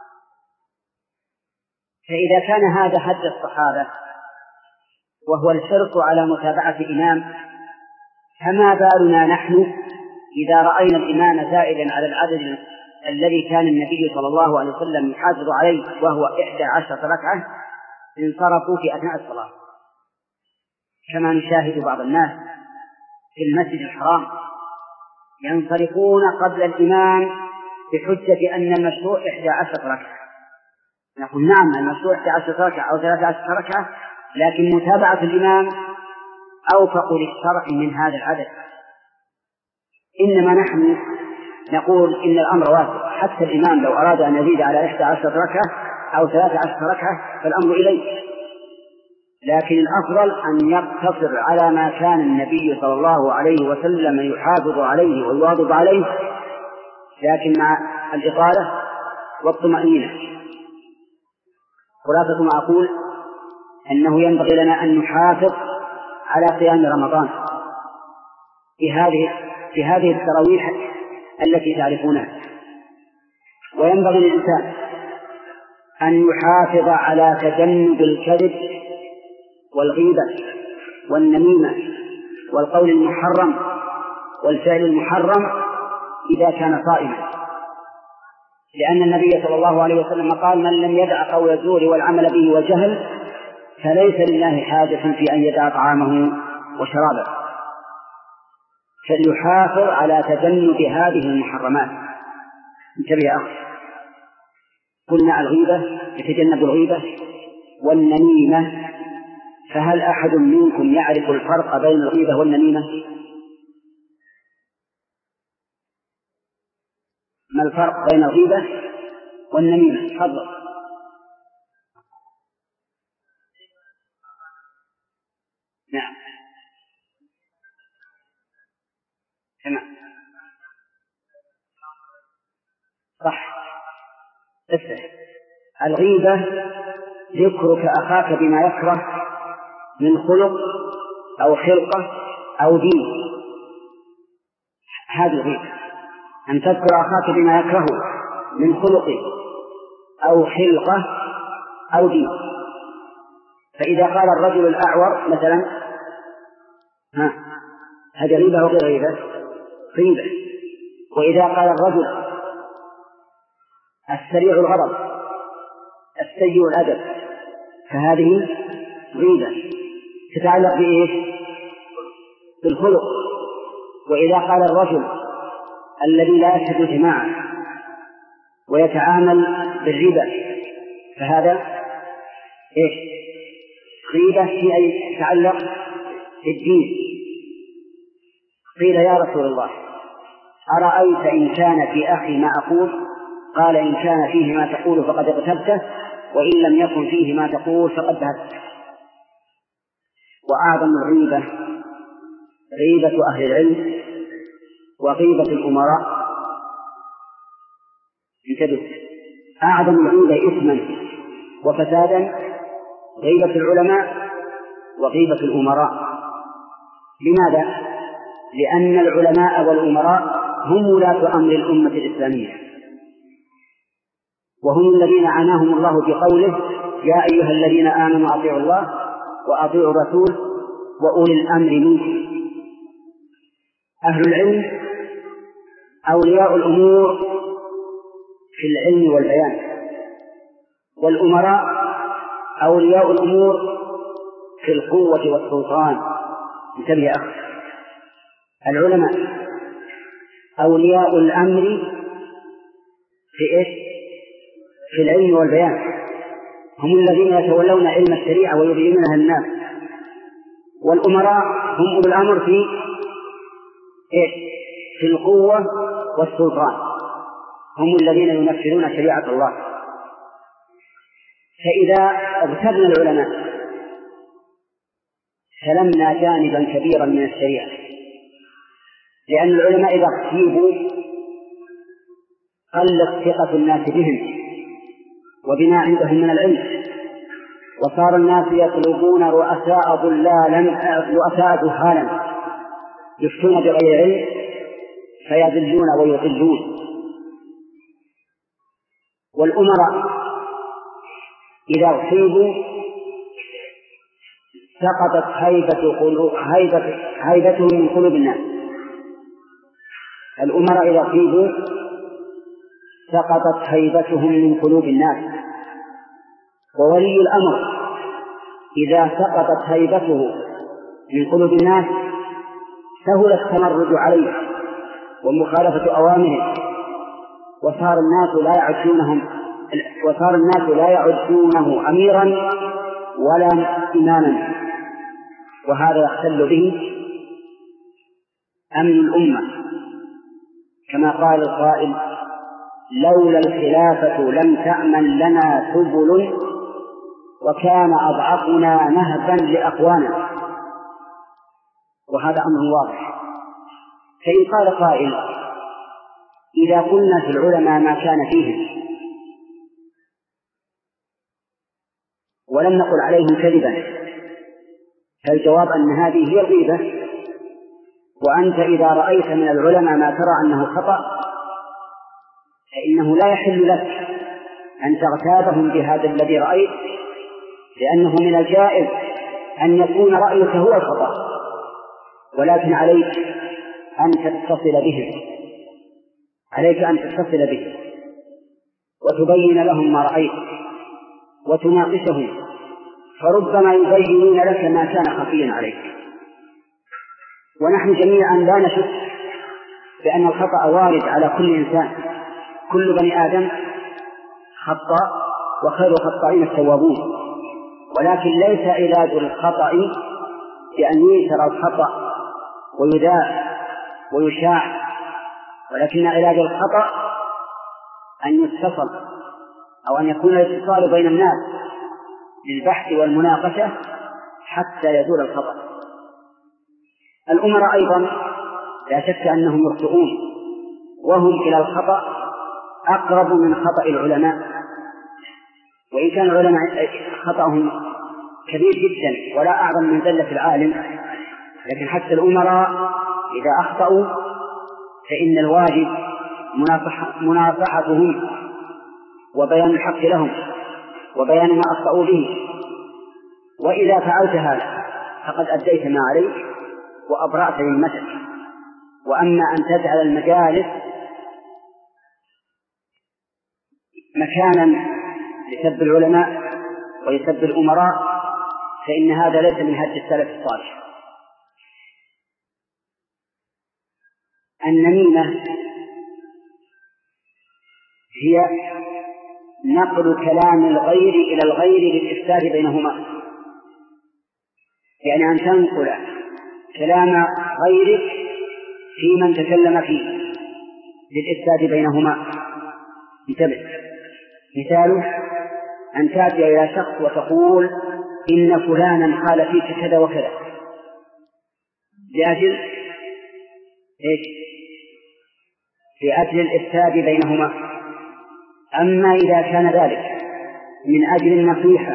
فإذا كان هذا هدي الصحابة وهو الحرص على متابعة إمام، فما بالنا نحن إذا رأينا الإمام زائدا على العدد الذي كان النبي صلى الله عليه وسلم يحافظ عليه وهو إحدى عشرة ركعة انصرفوا في أثناء الصلاة، كما نشاهد بعض الناس في المسجد الحرام ينصرفون قبل الإمام بحجة أن المشروع إحدى عشرة ركعة. نقول نعم المشروع إحدى عشرة ركعة أو ثلاثة عشرة ركعة، لكن متابعة الإمام أوفق للشرع من هذا العدد. إنما نحن نقول إن الأمر واسع، حتى الإمام لو أراد أن يزيد على إحدى عشرة ركعة أو ثلاثة عشرة ركعة فالأمر إليه، لكن الأفضل أن يقتصر على ما كان النبي صلى الله عليه وسلم يحافظ عليه ويواظب عليه، لكن مع الإطالة والطمأنينة. خلاصة ما أقول أنه ينبغي لنا أن نحافظ على قيام رمضان في هذه في هذه التراويح التي تعرفونها، وينبغي للإنسان أن يحافظ على تجنب الكذب والغيبة والنميمة والقول المحرم والفعل المحرم إذا كان صائما، لأن النبي صلى الله عليه وسلم قال: من لم يدع قول الزور والعمل به والجهل فليس لله حاجة في أن يدع طعامه وشرابه. فليحافظ على تجنب هذه المحرمات. انتبه يا أخي، قلنا الغيبة يتجنب الغيبة والنميمة، فهل أحد منكم يعرف الفرق بين الغيبة والنميمة؟ ما الفرق بين الغيبة والنميمة؟ تفضل. نعم تمام صح. اسمع، الغيبة ذكرك أخاك بما يكره من خلق أو خلقة أو دين، هذه الغيبة، أن تذكر أخاك بما يكره من خلق أو خلقة أو دين. فإذا قال الرجل الأعور مثلا ها هذه غيبة وغير غيبة؟ غيبة. وإذا قال الرجل السريع الغضب السيء الأدب فهذه غيبة تتعلق بإيش؟ بالخلق. وإذا قال الرجل الذي لا يشهد الجماعة ويتعامل بالربا فهذا إيش؟ غيبة في أي تتعلق بالدين. قيل: يا رسول الله أرأيت إن كان في أخي ما أقول؟ قال: إن كان فيه ما تقول فقد اغتبته، وإن لم يكن فيه ما تقول فقد بهته. وأعظم الغيبة غيبة أهل العلم وغيبة الأمراء. انتبه، أعظم الغيبة إثما وفسادا غيبة العلماء وغيبة الأمراء. لماذا؟ لأن العلماء والأمراء هم ولاة أمر الأمة الإسلامية، وهم الذين عناهم الله بقوله: يا أيها الذين آمنوا أطيعوا الله وأطيعوا الرسول وأولي الأمر منكم. أهل العلم أولياء الأمور في العلم والبيان، والأمراء أولياء الأمور في القوة والسلطان. انتبه يا أخي، العلماء أولياء الأمر في إيش؟ في العلم والبيان، هم الذين يتولون علم الشريعة ويبينونها للناس، والأمراء هم أولو الأمر في إيش؟ في القوة والسلطان، هم الذين ينفذون شريعة الله. فإذا اغتبنا العلماء سلمنا جانبا كبيرا من الشريعة، لأن العلماء إذا اغتيبوا قلت ثقة الناس بهم وبما عندهم من العلم، وصار الناس يطلبون رؤساء ضلالا رؤساء جهالا يفتون بغير علم فيضلون ويضلون. والأمراء إذا اغتيبوا سقطت هيبة قلوب هيبة هيبتهم من قلوب الناس. الأمراء إذا اغتيبوا سقطت هيبتهم من قلوب الناس، وولي الأمر إذا سقطت هيبته من قلوب الناس سهل التمرد عليه ومخالفة أوامره، وصار الناس لا يعدونهم وصار الناس لا يعدونه أميرا ولا إماما، وهذا يختل به أمن الأمة، كما قال القائل: لولا الخلافة لم تأمن لنا سبل وكان أضعفنا نهبا لأقوانا. وهذا أمر واضح. فإن قال قائل: إذا قلنا في العلماء ما كان فيهم ولم نقل عليهم كذبا، فالجواب أن هذه هي الغيبة، وأنت إذا رأيت من العلماء ما ترى أنه خطأ فإنه لا يحل لك أن تغتابهم بهذا الذي رأيت، لأنه من الجائز أن يكون رأيك هو الخطأ، ولكن عليك أن تتصل بهم عليك أن تتصل بهم وتبين لهم ما رأيت وتناقشهم، فربما يبينون لك ما كان خفيا عليك. ونحن جميعا لا نشك بأن الخطأ وارد على كل إنسان، كل بني آدم خطأ وخير الخطائين التوابون، ولكن ليس علاج الخطأ بأن ينشر الخطأ ويذاع ويشاع، ولكن علاج الخطأ أن يتصل أو أن يكون الاتصال بين الناس للبحث والمناقشة حتى يزول الخطأ. الأمراء أيضا لا شك أنهم يخطئون، وهم إلى الخطأ أقرب من خطأ العلماء، وإن كان العلماء خطأهم كبير جدا ولا أعظم من زلة العالم، لكن حتى الأمراء إذا أخطأوا فإن الواجب مناصحتهم وبيان الحق لهم وبيان ما أخطأوا به، وإذا فعلت هذا فقد أديت ما عليك وأبرأت ذمتك. وأما أن تجعل المجالس مكانا لسب العلماء ويسب الأمراء فإن هذا ليس من هدي السلف الصالح. النميمة هي نقل كلام الغير إلى الغير للإفساد بينهما، يعني أن تنقل كلام غيرك في من تكلم فيه للإفساد بينهما. انتبه، مثاله أن تأتي إلى شخص وتقول إن فلانا قال فيك كذا وكذا لأجل إيش؟ لأجل الإفساد بينهما. أما إذا كان ذلك من أجل النصيحة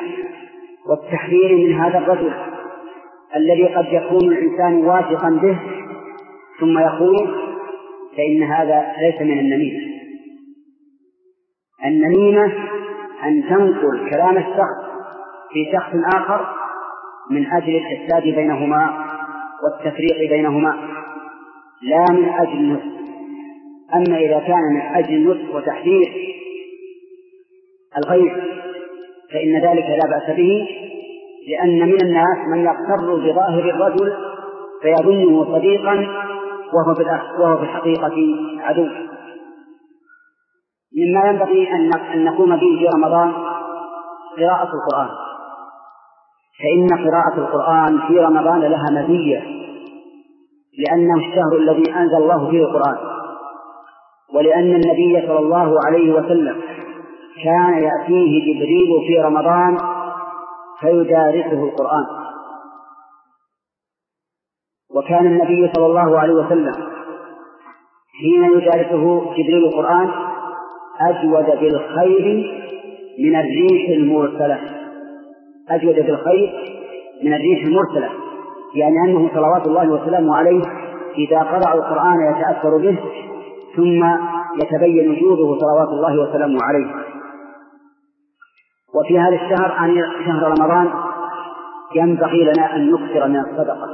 والتحذير من هذا الرجل الذي قد يكون الإنسان واثقا به ثم يقول فإن هذا ليس من النميمة. النميمة أن تنقل كلام الشخص في شخص آخر من أجل الإفساد بينهما والتفريق بينهما لا من أجل النصح. أما إذا كان من أجل النصح وتحذير الغير فإن ذلك لا بأس به، لأن من الناس من يغتر بظاهر الرجل فيظنه صديقا وهو في الحقيقة عدو. مما ينبغي أن نقوم به في رمضان قراءة القرآن، فإن قراءة القرآن في رمضان لها مزية، لأنه الشهر الذي أنزل الله فيه القرآن، ولأن النبي صلى الله عليه وسلم كان يأتيه جبريل في رمضان فيدارسه القرآن. وكان النبي صلى الله عليه وسلم حين يدارسه جبريل القرآن أجود بالخير من الريح المرسلة، أجود بالخير من الريح المرسلة، يعني أنه صلوات الله وسلامه عليه إذا قرأ القرآن يتأثر به ثم يتبين وجوده صلوات الله وسلامه عليه. وفي هذا الشهر عن شهر رمضان ينبغي لنا أن نكثر من الصدقة،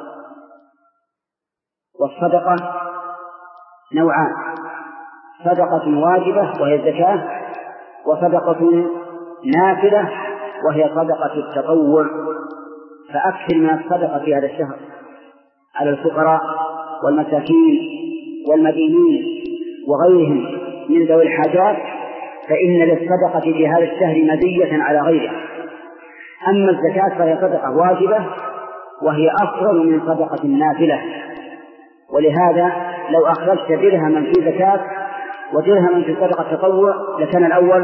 والصدقة نوعان: صدقة واجبة وهي الزكاة، وصدقة نافلة وهي صدقة التطوع. فأكثر من الصدقة في هذا الشهر على الفقراء والمساكين والمدينين وغيرهم من ذوي الحاجات، فإن للصدقة في هذا الشهر مزية على غيره. أما الزكاة فهي صدقة واجبة وهي أفضل من صدقة النافلة، ولهذا لو أخرجت درهما في زكاة ودرهما في صدقة تطوع لكان الأول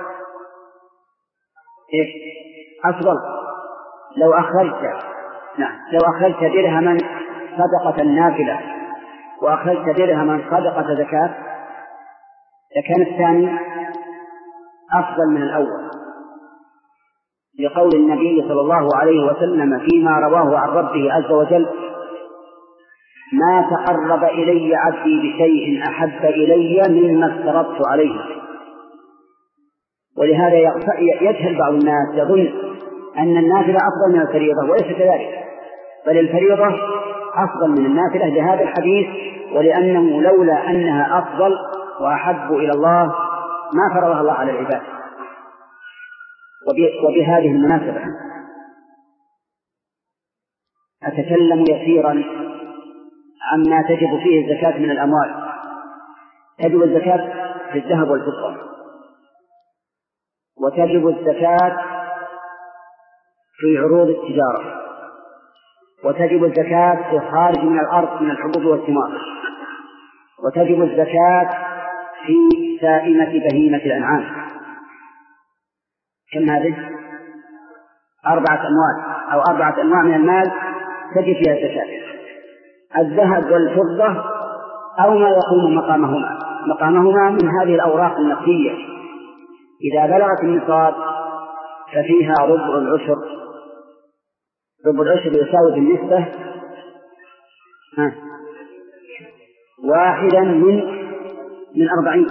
إيه؟ أفضل. لو أخرجت نعم لو أخرجت درهما صدقة نافلة وأخرجت درهما صدقة زكاة لكان الثاني أفضل من الأول، لقول النبي صلى الله عليه وسلم فيما رواه عن ربه عز وجل: ما تقرب إلي عبدي بشيء أحب إلي مما افترضت عليه. ولهذا يجهل بعض الناس يظن أن النافلة أفضل من الفريضة، وليس كذلك، بل الفريضة أفضل من النافلة لهذا الحديث، ولأنه لولا أنها أفضل وأحب إلى الله ما فرضها الله على العباد. وبهذه المناسبة أتكلم يسيرا عما تجب فيه الزكاة من الأموال. تجب الزكاة في الذهب والفضة، وتجب الزكاة في عروض التجارة، وتجب الزكاة في الخارج من الأرض من الحبوب والثمار، وتجب الزكاة في سائمة بهيمة الأنعام. كم هذه؟ أربعة أموال أو أربعة أنواع من المال تجب فيها الزكاة: الذهب والفضة أو ما يقوم مقامهما مقامهما من هذه الأوراق النقدية. إذا بلغت النصاب ففيها ربع العشر. ربع العشر يساوي بالنسبة ها واحدا من من أربعين.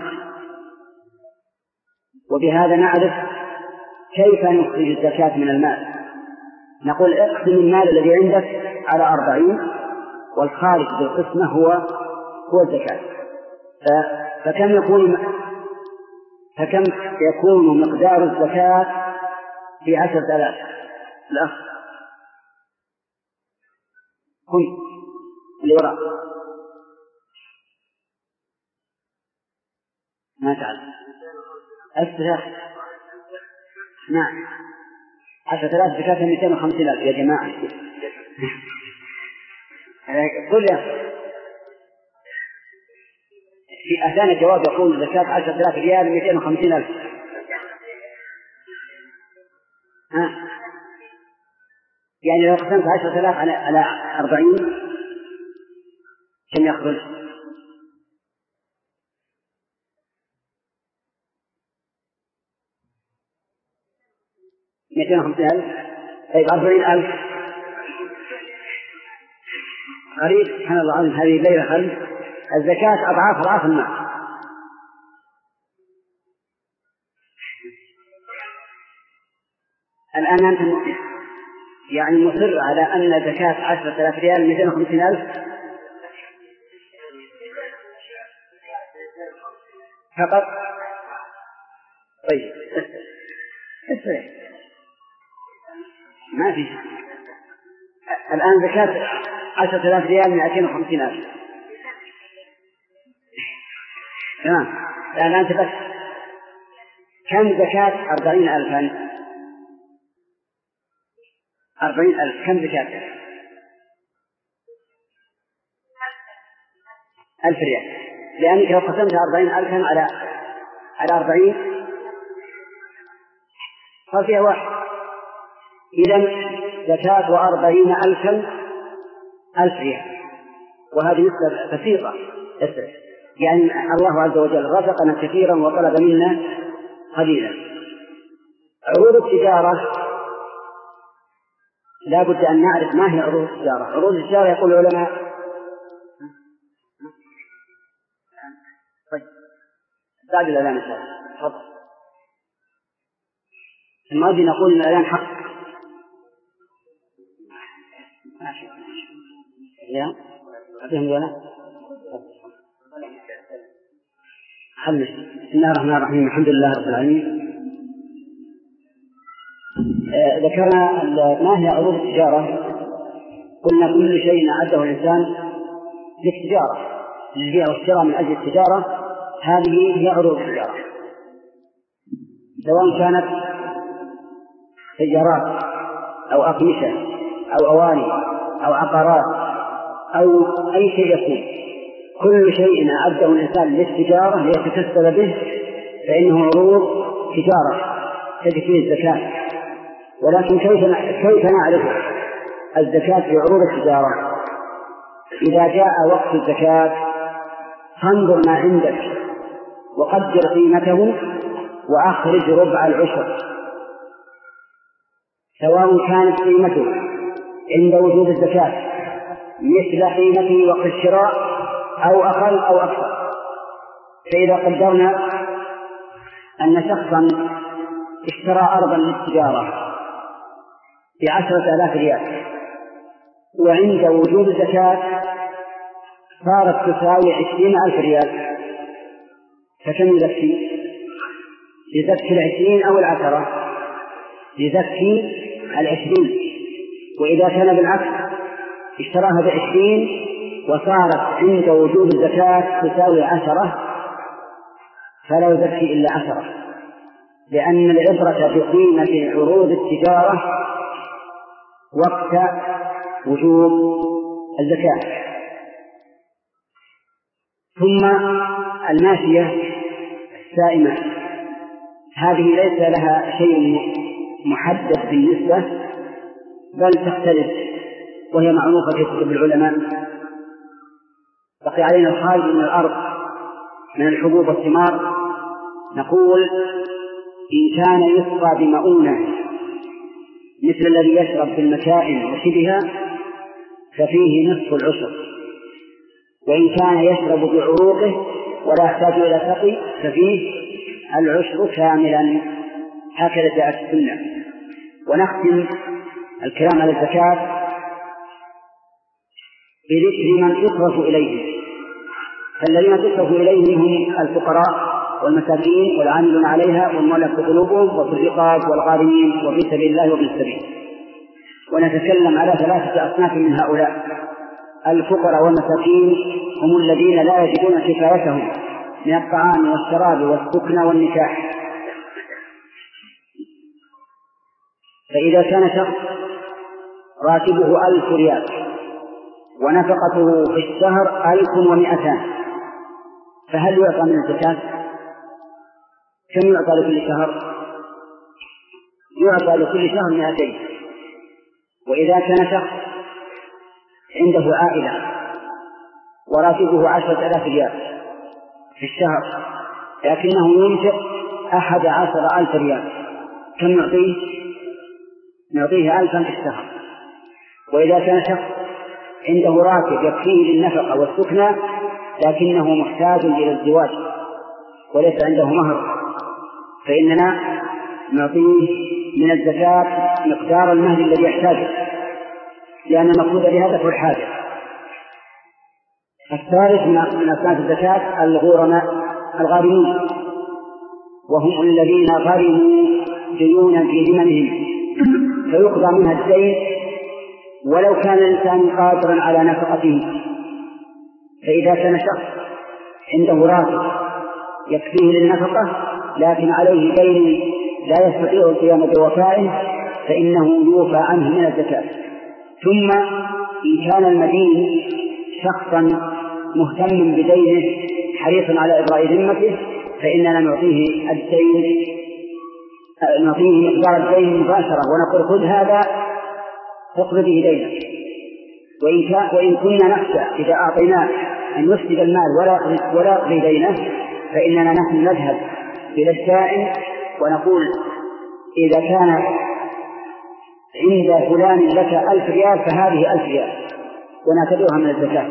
وبهذا نعرف كيف نخرج الزكاة من المال. نقول اقسم المال الذي عندك على أربعين، والخارج بالقسمة هو هو الزكاة. فكم يكون فكم يكون مقدار الزكاة في عشرة آلاف؟ الأخ كن اللي وراء ما تعرف أسترح. نعم عشرة آلاف زكاة مئتين وخمسين ألف يا جماعة. قل يا في أثناء الجواب يقول زكاة عشرة آلاف ريال مئتين وخمسين ألف. ها يعني لو قسمت عشرة آلاف على على أربعين كم يخرج؟ مئتين وخمسين ألف. طيب أربعين ألف قريب سبحان الله العظيم هذه الليلة خلف الزكاة أضعاف أضعاف المال. الآن أنت يعني مصر على أن زكاة عشرة آلاف ريال مئتين وخمسين ألف فقط. طيب اسرع ما في الآن زكاة عشرة آلاف ريال مئتين وخمسين ألف تمام. الآن أنت بس كم زكاة أربعين ألفا أربعين ألف كم زكاة ألف ريال، لأنك لو قسمت أربعين ألفا على على أربعين صار فيها واحد. إذن زكاة وأربعين ألفا ألف ريال، وهذه نسبة بسيطة يعني الله عز وجل رزقنا كثيرا وطلب منا قليلا. عروض التجارة لا بد أن نعرف ما هي عروض التجارة. عروض التجارة يقول العلماء طيب بعد الأذان إن شاء الله. تفضل. المؤذن نقول إن الأذان حق. ماشي يا أعطيهم ولا خلص. بسم الله الرحمن الرحيم. الحمد لله رب العالمين. آه ذكرنا ما هي عروض التجارة. قلنا كل شيء أعده الإنسان للتجارة، للبيع والشراء من أجل التجارة، هذه هي عروض التجارة، سواء كانت سيارات أو أقمشة أو أواني أو عقارات أو أي شيء يكون. كل شيء أعده الإنسان للتجارة ليتكسب به فإنه عروض تجارة تجب فيه الزكاة. ولكن كيف كيف نعرف الزكاة في عروض التجارة؟ إذا جاء وقت الزكاة فانظر ما عندك وقدر قيمته وأخرج ربع العشر، سواء كانت قيمته عند وجوب الزكاة مثل قيمته وقت الشراء أو أقل أو أكثر. فإذا قدرنا أن شخصا اشترى أرضا للتجارة بعشرة آلاف ريال وعند وجوب الزكاة صارت تساوي عشرين ألف ريال، فكم يزكي؟ يزكي العشرين أو العشرة؟ يزكي العشرين. وإذا كان بالعكس اشتراها بعشرين وصارت عند وجوب الزكاة تساوي عشرة فلا يزكي إلا عشرة، لأن العبرة بقيمة عروض التجارة وقت وجوب الزكاة. ثم الماشية السائمة هذه ليس لها شيء محدد بالنسبة بل تختلف، وهي معروفة في كتب العلماء. بقي علينا الخارج من الأرض من الحبوب والثمار، نقول إن كان يسقى بمؤونة مثل الذي يشرب في المكائن وشبهها ففيه نصف العشر، وإن كان يشرب بعروقه ولا يحتاج إلى سقي ففيه العشر كاملا. هكذا جاءت السنة. ونختم الكلام على الزكاة بذكر من يصرف إليه. فالذين تصرف إليهم هم الفقراء والمساكين والعاملون عليها والمؤلفة قلوبهم وفي الرقاب والغارمين وفي سبيل الله وابن السبيل. ونتكلم على ثلاثة أصناف من هؤلاء. الفقراء والمساكين هم الذين لا يجدون كفايتهم من الطعام والشراب والسكن والنكاح. فإذا كان شخص راتبه ألف ريال ونفقته في الشهر ألف ومئتان فهل يعطى من الزكاة؟ كم يعطى لكل شهر؟ يعطى لكل شهر مئتين. وإذا كان شخص عنده عائلة وراتبه عشرة آلاف ريال في الشهر لكنه ينفق أحد عشر ألف ريال كم يعطيه؟ نعطيه ألفا في الشهر. وإذا كان شخص عنده راتب يكفيه للنفقة والسكنى لكنه محتاج إلى الزواج وليس عنده مهر، فإننا نعطيه من الزكاة مقدار المهر الذي يحتاجه، لأن المقصود بهذا هو الحاجة. الثالث من أصناف الزكاة الغرماء الغارمون، وهم الذين غرموا ديونا في ذممهم فيقضى منها الدين ولو كان الإنسان قادرا على نفقته. فإذا كان شخص عنده راتب يكفيه للنفقة لكن عليه دين لا يستطيع القيام بوفائه فإنه يوفى عنه من الزكاة. ثم إن كان المدين شخصا مهتم بدينه حريصا على إبراء ذمته فإننا نعطيه الدين نعطيه مقدار الدين مباشرة ونقول خذ هذا تقضي به دينك. وإن, كان وإن كنا نخشى إذا أعطيناه أن يفسد المال ولا يقضي دينه فإننا نحن نذهب إلى الدائن ونقول إذا كان عند فلان لك ألف ريال فهذه ألف ريال ونعتبرها من الزكاة.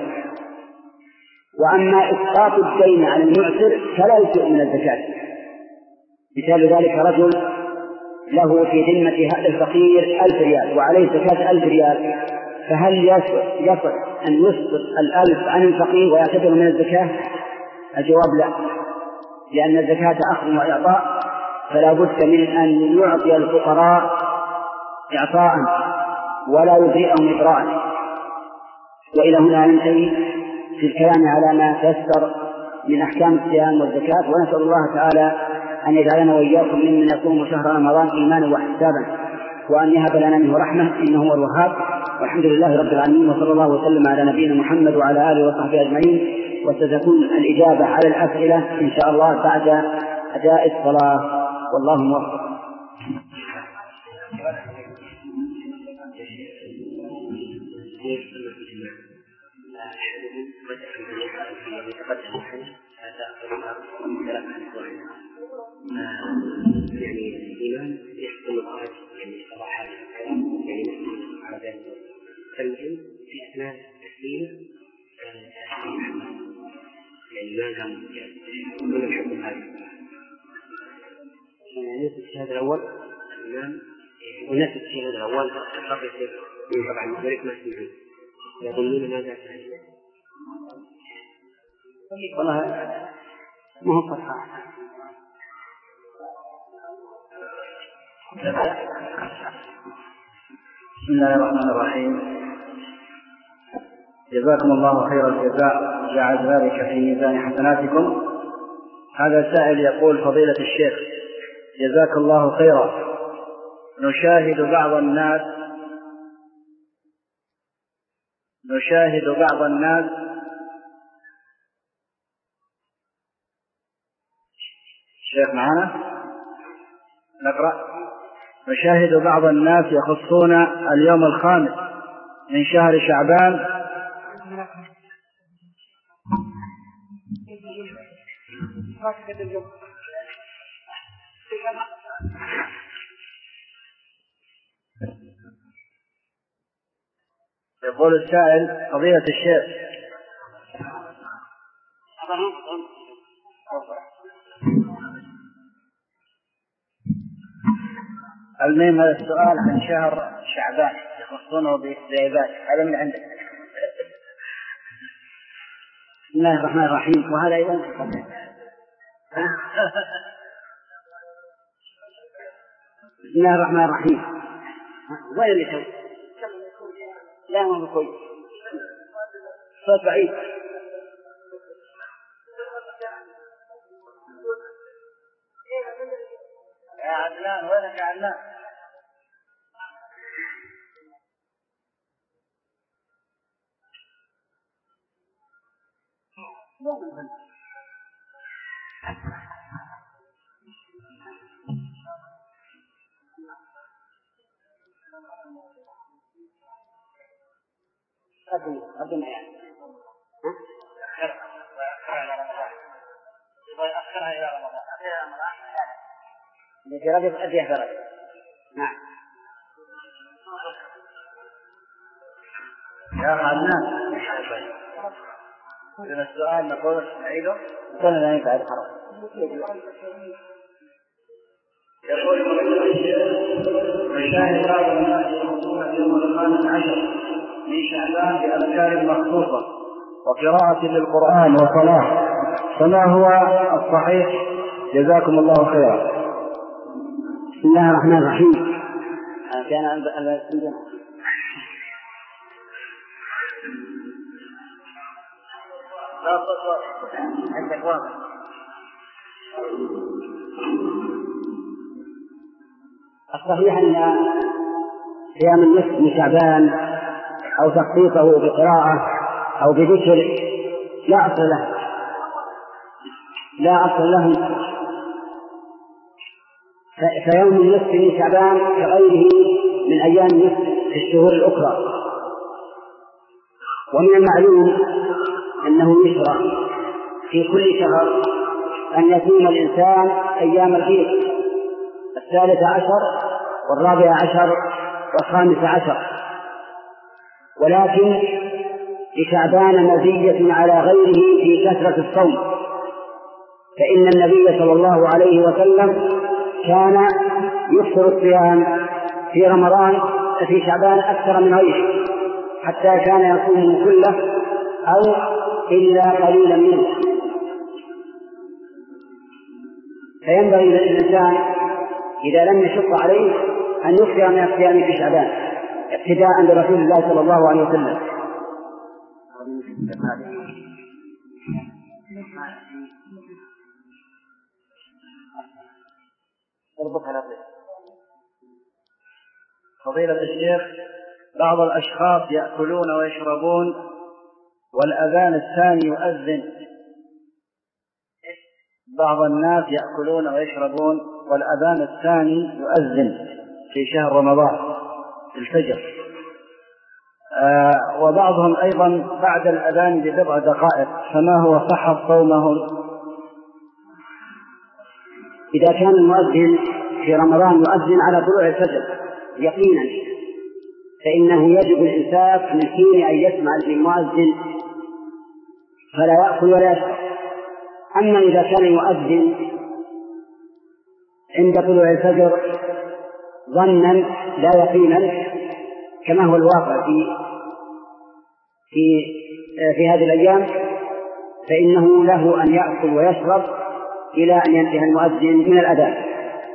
وأما إسقاط الدين على المعسر فلا يجزئ من الزكاة. مثال ذلك رجل له في ذمة هذا الفقير ألف ريال وعليه زكاة ألف ريال، فهل يصح أن يسقط الألف عن الفقير ويعتبر من الزكاة؟ الجواب لا، لأن الزكاة أخذ وإعطاء، فلا بد من أن يعطي الفقراء إعطاء ولا يبرئهم إبراء. وإلى هنا ننتهي في الكلام على ما تيسر من أحكام الصيام والزكاة، ونسأل الله تعالى أن يجعلنا وإياكم ممن يصوم شهر رمضان إيمانا واحتسابا، وأن يهب لنا منه رحمة إنه هو الوهاب. والحمد لله رب العالمين، وصلى الله وسلم على نبينا محمد وعلى آله وصحبه أجمعين. وستكون الإجابة على الأسئلة إن شاء الله بعد أداء الصلاة، والله موفق. يعني الإيمان يحكم الأرض يعني صراحة الكلام يعني نحن على ذلك فالمهم في أثناء التسليم يعني ما كان من الحكم هذا يعني نفس الشهادة الأول الإيمان ونفس الشهادة الأول فقط يصير طبعا ذلك ما سمعوا يظنون ماذا فعل. والله ما هو فرحان. بسم الله الرحمن الرحيم. جزاكم الله خير الجزاء وجعل ذلك في ميزان حسناتكم. هذا سائل يقول: فضيلة الشيخ جزاك الله خيرا، نشاهد بعض الناس نشاهد بعض الناس الشيخ معنا نقرأ. نشاهد بعض الناس يخصون اليوم الخامس من شهر شعبان يقول السائل: فضيلة الشيخ المهم هذا السؤال عن شهر شعبان يخصونه بعبادة، هذا من عندك. بسم الله الرحمن الرحيم. وهذا أيضا بسم الله الرحمن الرحيم. وين اللي يسوي؟ لا ما هو كويس، صوت بعيد. يا عدنان وينك يا عدنان؟ أدنى أدنى يعني يأخرها إلى رمضان. اللي في رجب أديه في رجب. نعم. يا حنان إذا السؤال نقول نعيده كنا لا ينفع الحرام. يقول مشاهد بعض الناس يخصون في يوم الخامس عشر من شعبان بأذكار مخصوصة وقراءة للقرآن وصلاة، فما هو الصحيح؟ جزاكم الله خيرا. بسم الله الرحمن الرحيم. كان عندنا لا تطلع عندك واضح. الصحيح أن صيام النصف من شعبان أو تخصيصه بقراءة أو بذكر لا أصل له لا أصل له فيوم النصف من شعبان كغيره من أيام النصف في الشهور الأخرى. ومن المعلوم أنه يشرع في كل شهر أن يصوم الإنسان أيام البيض الثالث عشر والرابع عشر والخامس عشر، ولكن لشعبان مزية على غيره في كثرة الصوم، فإن النبي صلى الله عليه وسلم كان يكثر الصيام في رمضان في شعبان أكثر من غيره، حتى كان يصوم كله أو إلا قليلا منه. فينبغي للإنسان إذا لم يشق عليه أن يكثر من الصيام في شعبان ابتداء برسول الله صلى الله عليه وسلم. فضيلة الشيخ، بعض الأشخاص يأكلون ويشربون والأذان الثاني يؤذن. بعض الناس يأكلون ويشربون والأذان الثاني يؤذن في شهر رمضان في الفجر، آه وبعضهم أيضا بعد الأذان ببضع دقائق، فما هو صحة صومه؟ إذا كان المؤذن في رمضان يؤذن على طلوع الفجر يقينا فإنه يجب الإمساك من حين أن يسمع المؤذن فلا يأكل ولا يشرب. أما إذا كان يؤذن عند طلوع الفجر ظنا لا يقينا كما هو الواقع في في في هذه الأيام، فإنه له أن يأكل ويشرب إلى أن ينتهي المؤذن من الأذان.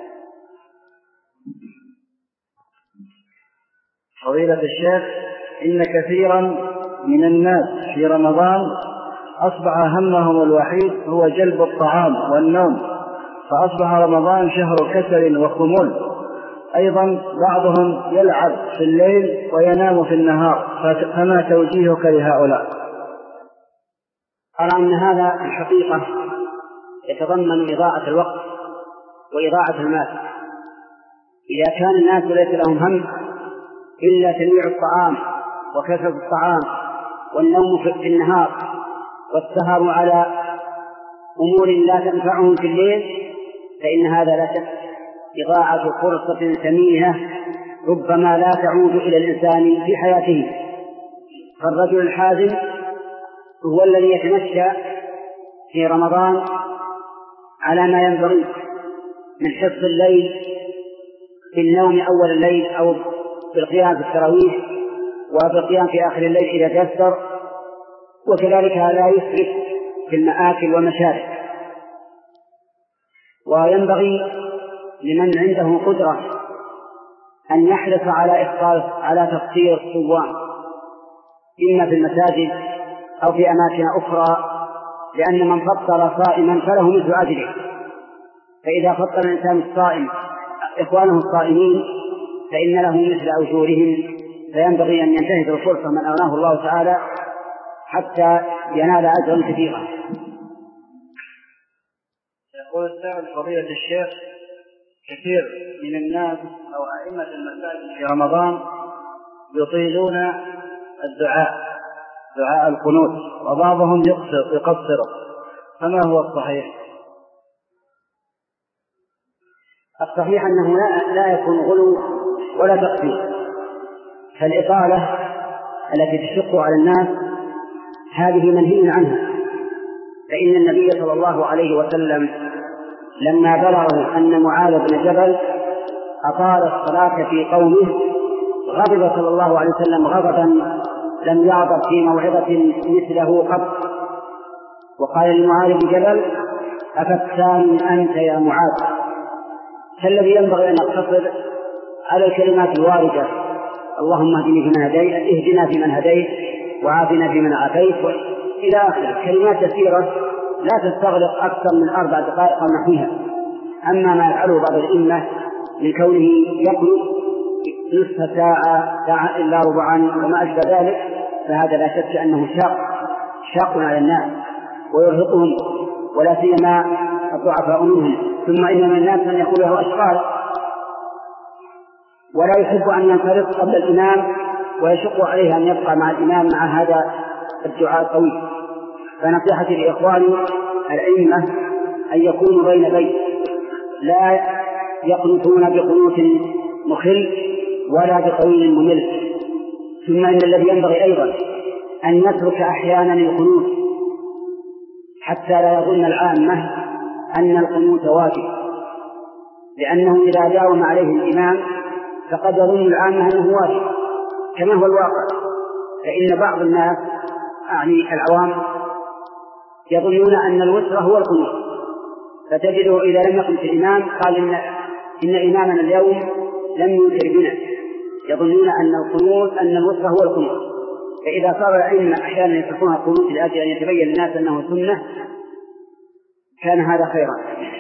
فضيلة الشيخ، إن كثيرا من الناس في رمضان أصبح همهم الوحيد هو جلب الطعام والنوم، فأصبح رمضان شهر كسل وخمول. أيضا بعضهم يلعب في الليل وينام في النهار، فما توجيهك لهؤلاء؟ أرى أن هذا في الحقيقة يتضمن إضاعة الوقت وإضاعة المال. إذا كان الناس ليس لهم هم إلا تنويع الطعام وكثرة الطعام والنوم في النهار والسهر على أمور لا تنفعهم في الليل، فإن هذا لا شك إضاعة فرصة ثمينة ربما لا تعود إلى الإنسان في حياته. فالرجل الحازم هو الذي يتمشى في رمضان على ما ينبغي من حفظ الليل في النوم أول الليل أو بالقيام في التراويح وبالقيام في آخر الليل إذا تيسر، وكذلك لا يسرف في المآكل والمشارب. وينبغي لمن عنده قدرة أن يحرص على إفطار على تفطير الصوام إما في المساجد أو في أماكن أخرى، لأن من فطر صائما فله مثل أجره. فإذا فطر الإنسان الصائم إخوانه الصائمين فإن له مثل أجورهم، فينبغي أن ينتهز الفرصة من أغناه الله تعالى حتى ينال أجرا كثيرا. يقول السائل فضيلة الشيخ، كثير من الناس أو أئمة المساجد في رمضان يطيلون الدعاء دعاء القنوت، وبعضهم يقصر يقصره، فما هو الصحيح؟ الصحيح أنه لا, لا يكون غلو ولا تقصير، فالإطالة التي تشق على الناس هذه منهي عنها، فإن النبي صلى الله عليه وسلم لما بلغه أن معاذ بن جبل أطال الصلاة في قومه غضب صلى الله عليه وسلم غضبا لم يغضب في موعظة مثله قط، وقال لمعاذ بن جبل: أفتان أنت يا معاذ؟ فالذي ينبغي أن نقتصر على الكلمات الواردة: اللهم اهدني فيمن هديت، اهدنا فيمن هديت، وعافنا فيمن عافيت، إلى آخره، كلمات يسيرة لا تستغرق أكثر من أربع دقائق أو نحوها. أما ما يفعله بعض الأئمة من كونه يقنط نصف ساعة ساعة إلا ربعا وما أشبه ذلك، فهذا لا شك أنه شاق شاق على الناس ويرهقهم، ولا سيما الضعفاء منهم. ثم إن من الناس من يقول له أشغال ولا يحب أن ينفرد قبل الإمام، ويشق عليه أن يبقى مع الإمام مع هذا الدعاء الطويل. فنصيحتي لإخواني الأئمة أن يكونوا بين بيت، لا يقنطون بقنوت مخل ولا بطويل ممل. ثم إن الذي ينبغي أيضا أن يترك أحيانا القنوت حتى لا يظن العامة أن القنوت واجب، لأنه إذا داوم عليه الإمام فقد يظن العامة أنه واجب كما هو الواقع. فإن بعض الناس يعني العوام يظنون أن الوتر هو القنوت، فتجده إذا لم يقم في الإمام قال إن, إن إمامنا اليوم لم يوتر بنا، يظنون أن القنوت أن الوتر هو القنوت. فإذا صار الأئمة أحيانا يتركون القنوت لأجل أن يتبين للناس أنه سنة كان هذا خيرا.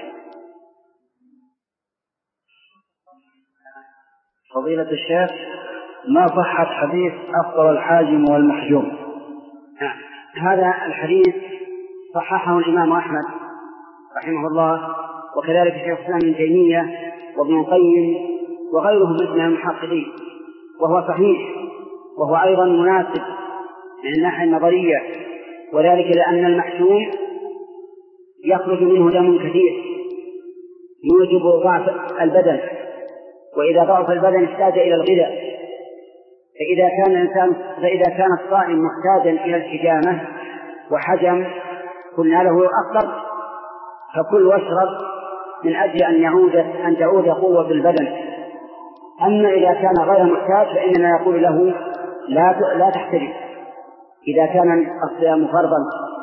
فضيلة الشيخ، ما صحة حديث أفطر الحاجم والمحجوم؟ هذا الحديث صححه الإمام أحمد رحمه الله، وكذلك شيخ الإسلام ابن تيمية وابن القيم وغيرهم من المحققين، وهو صحيح، وهو أيضا مناسب من الناحية النظرية، وذلك لأن المحجوم يخرج منه دم كثير يوجب ضعف البدن، وإذا ضعف البدن احتاج إلى الغذاء. فإذا كان الإنسان فإذا كان الصائم محتاجا إلى الحجامة وحجم قلنا له أفطر، فكل واشرب من أجل أن يعود أن تعود قوة البدن. أما إذا كان غير محتاج فإننا نقول له لا لا تحترم إذا كان الصيام فرضا،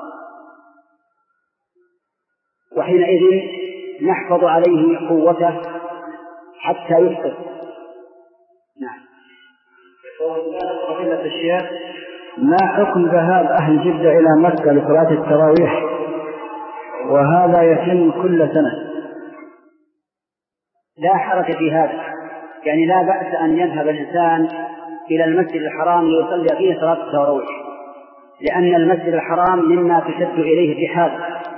وحينئذ نحفظ عليه قوته حتى يفطر. نعم. فضيلة الشيخ، ما حكم ذهاب أهل جدة إلى مكة لصلاة التراويح وهذا يتم كل سنة؟ لا حرج في هذا، يعني لا بأس أن يذهب الإنسان إلى المسجد الحرام ليصلي فيه صلاة التراويح، لأن المسجد الحرام مما تشد إليه الرحال.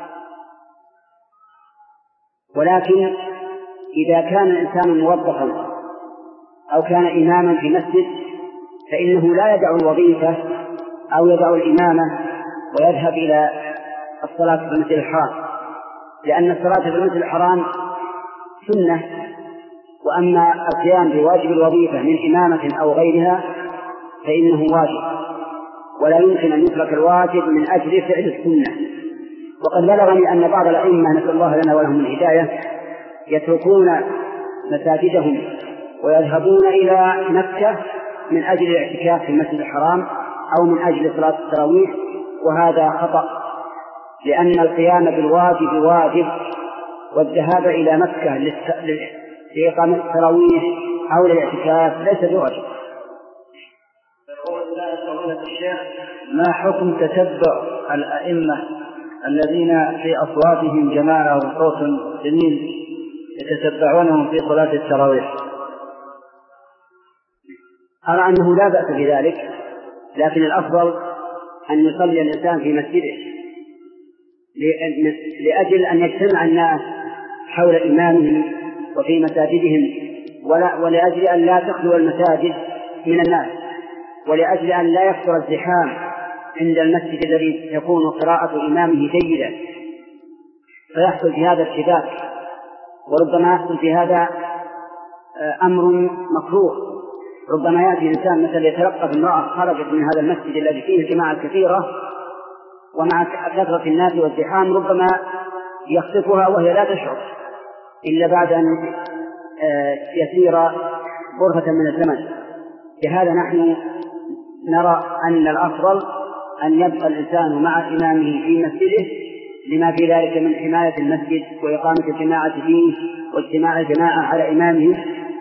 ولكن إذا كان الإنسان موظفا أو كان إماما في مسجد فإنه لا يدع الوظيفة أو يدع الإمامة ويذهب إلى الصلاة في المسجد الحرام، لأن الصلاة في المسجد الحرام سنة، وأما القيام بواجب الوظيفة من إمامة أو غيرها فإنه واجب، ولا يمكن أن يترك الواجب من أجل فعل السنة. وقد بلغني أن بعض الأئمة نسأل الله لنا ولهم الهداية يتركون مساجدهم ويذهبون إلى مكة من أجل الاعتكاف في المسجد الحرام أو من أجل صلاة التراويح، وهذا خطأ، لأن القيام بالواجب واجب، والذهاب إلى مكة لإقامة التراويح أو للاعتكاف ليس بواجب. ما حكم تتبع الأئمة الذين في أصواتهم جماعة وصوت جميل يتتبعونهم في صلاة التراويح؟ أرى أنه لا بأس بذلك، لكن الأفضل أن يصلي الإنسان في مسجده لأجل أن يجتمع الناس حول إمامهم وفي مساجدهم، ولأجل أن لا تخلو المساجد من الناس، ولأجل أن لا يكثر الزحام عند المسجد الذي تكون قراءة إمامه جيدة، فيحصل في هذا ارتباك، وربما يحصل في هذا أمر مكروه، ربما يأتي إنسان مثلا يتلقى بالمرأة خرجت من هذا المسجد الذي فيه الجماعة الكثيرة ومع كثرة الناس والزحام ربما يخطفها وهي لا تشعر إلا بعد أن يسير غرفة من الزمن. لهذا نحن نرى أن الأفضل أن يبقى الإنسان مع إمامه في مسجده لما في ذلك من حماية المسجد وإقامة الجماعة فيه واجتماع الجماعة على إمامه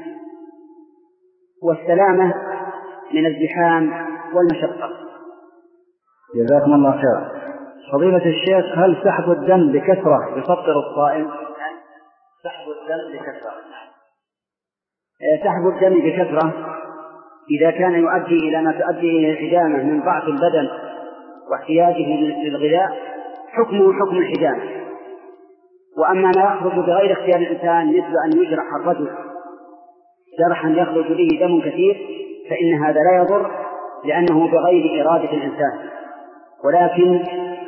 والسلامة من الزحام والمشقة. جزاكم الله خيرا. فضيلة الشيخ، هل سحب الدم بكثرة يفطر الصائم؟ سحب الدم بكثرة سحب الدم بكثرة إذا كان يؤدي إلى ما تؤدي إلى الحجامة من ضعف البدن واحتياجه للغذاء حكمه حكم الحجامة. وأما ما يخرج بغير اختيار الإنسان مثل أن يجرح الرجل جرحا يخرج به دم كثير فإن هذا لا يضر لأنه بغير إرادة الإنسان، ولكن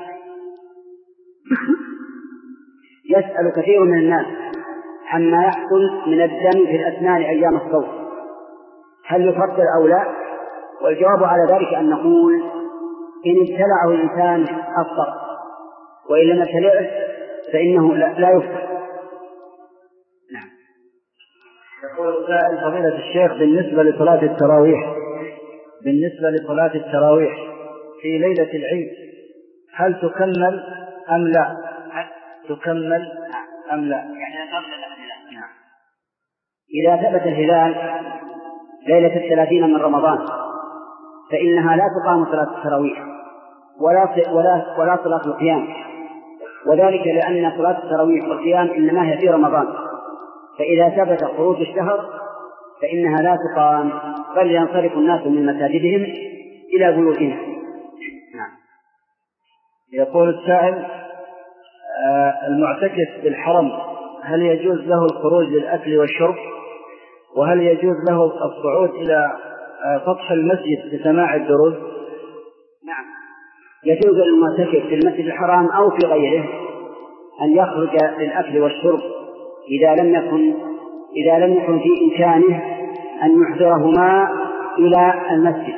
يسأل كثير من الناس عما يحصل من الدم في الأسنان أيام الصوم هل يفطر أو لا؟ والجواب على ذلك أن نقول إن ابتلعه الإنسان أفطر وإن لم يبتلعه فإنه لا يفطر. نعم. يقول السائل فضيلة الشيخ بالنسبة لصلاة التراويح بالنسبة لصلاة التراويح في ليلة العيد هل تكمل أم لا؟ تكمل أم لا؟ يعني قبل الهلال. نعم. إذا ثبت الهلال ليلة الثلاثين من رمضان فإنها لا تقام صلاة التراويح ولا ولا ولا صلاة القيام، وذلك لأن صلاة التراويح والقيام إنما هي في رمضان، فإذا ثبت خروج الشهر فإنها لا تقام بل ينصرف الناس من مساجدهم إلى بيوتهم. نعم. يقول السائل آه المعتكف بالحرم هل يجوز له الخروج للأكل والشرب؟ وهل يجوز له الصعود إلى آه سطح المسجد لسماع الدروس؟ نعم، يجوز للمعتكف في المسجد الحرام أو في غيره أن يخرج للأكل والشرب إذا لم يكن إذا لم يكن في إمكانه أن يحضرهما إلى المسجد،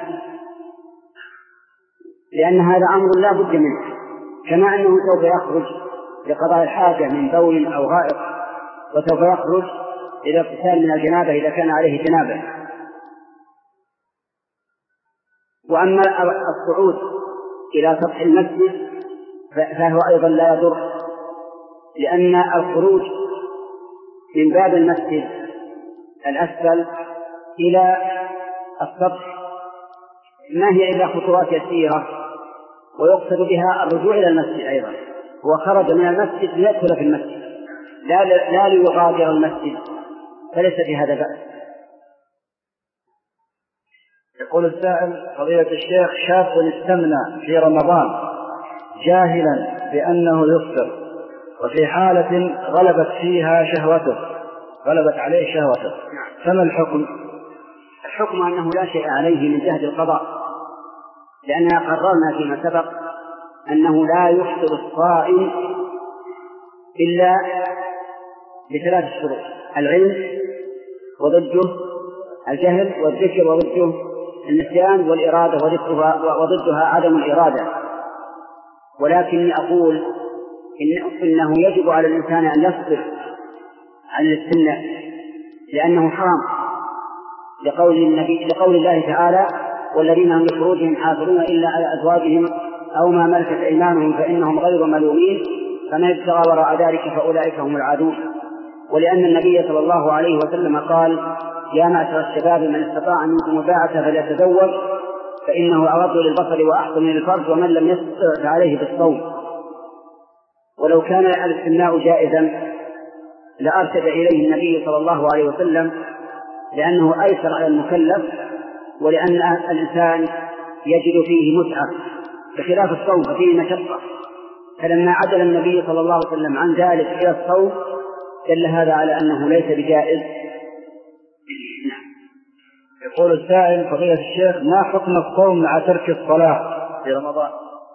لأن هذا أمر لا بد منه، كما أنه سوف يخرج لقضاء الحاجة من بول أو غائط، وسوف يخرج إلى اغتسال من الجنابة إذا كان عليه جنابة. وأما الصعود إلى سطح المسجد فهو أيضا لا يضر، لأن الخروج من باب المسجد الأسفل إلى السطح ما هي إلا خطوات يسيرة، ويقصد بها الرجوع إلى المسجد أيضا، هو خرج من المسجد ليدخل في المسجد لا, لا ليغادر المسجد، فليس في هذا بأس. يقول السائل فضيلة الشيخ شاب استمنى في رمضان جاهلا بأنه يفطر وفي حالة غلبت فيها شهوته غلبت عليه شهوته فما الحكم؟ الحكم أنه لا شيء عليه من جهد القضاء، لأننا قررنا فيما سبق أنه لا يفطر الصائم إلا بثلاث شروط: العلم وضده الجهل، والذكر وضده النسيان، والإرادة وذكرها وضدها عدم الإرادة. ولكني أقول إن إنه يجب على الإنسان أن يصبر عن الاستمناء لأنه حرام، لقول النبي لقول الله تعالى: والذين هم لفروجهم حافظون إلا على أزواجهم أو ما ملكت أيمانهم فإنهم غير ملومين فمن ابتغى وراء ذلك فأولئك هم العادون. ولأن النبي صلى الله عليه وسلم قال: يا معشر الشباب من استطاع منكم الباعة فليتزوج فإنه أغض للبصر وأحسن للفرج ومن لم يستطع فعليه بالصوم. ولو كان الاستمناء جائزا لأرشد إليه النبي صلى الله عليه وسلم، لأنه أيسر على المكلف، ولأن الإنسان يجد فيه متعة بخلاف الصوم ففيه مشقة. فلما عدل النبي صلى الله عليه وسلم عن ذلك إلى الصوم دل هذا على أنه ليس بجائز. يقول السائل فضيلة الشيخ ما حكم الصوم مع ترك الصلاة في رمضان؟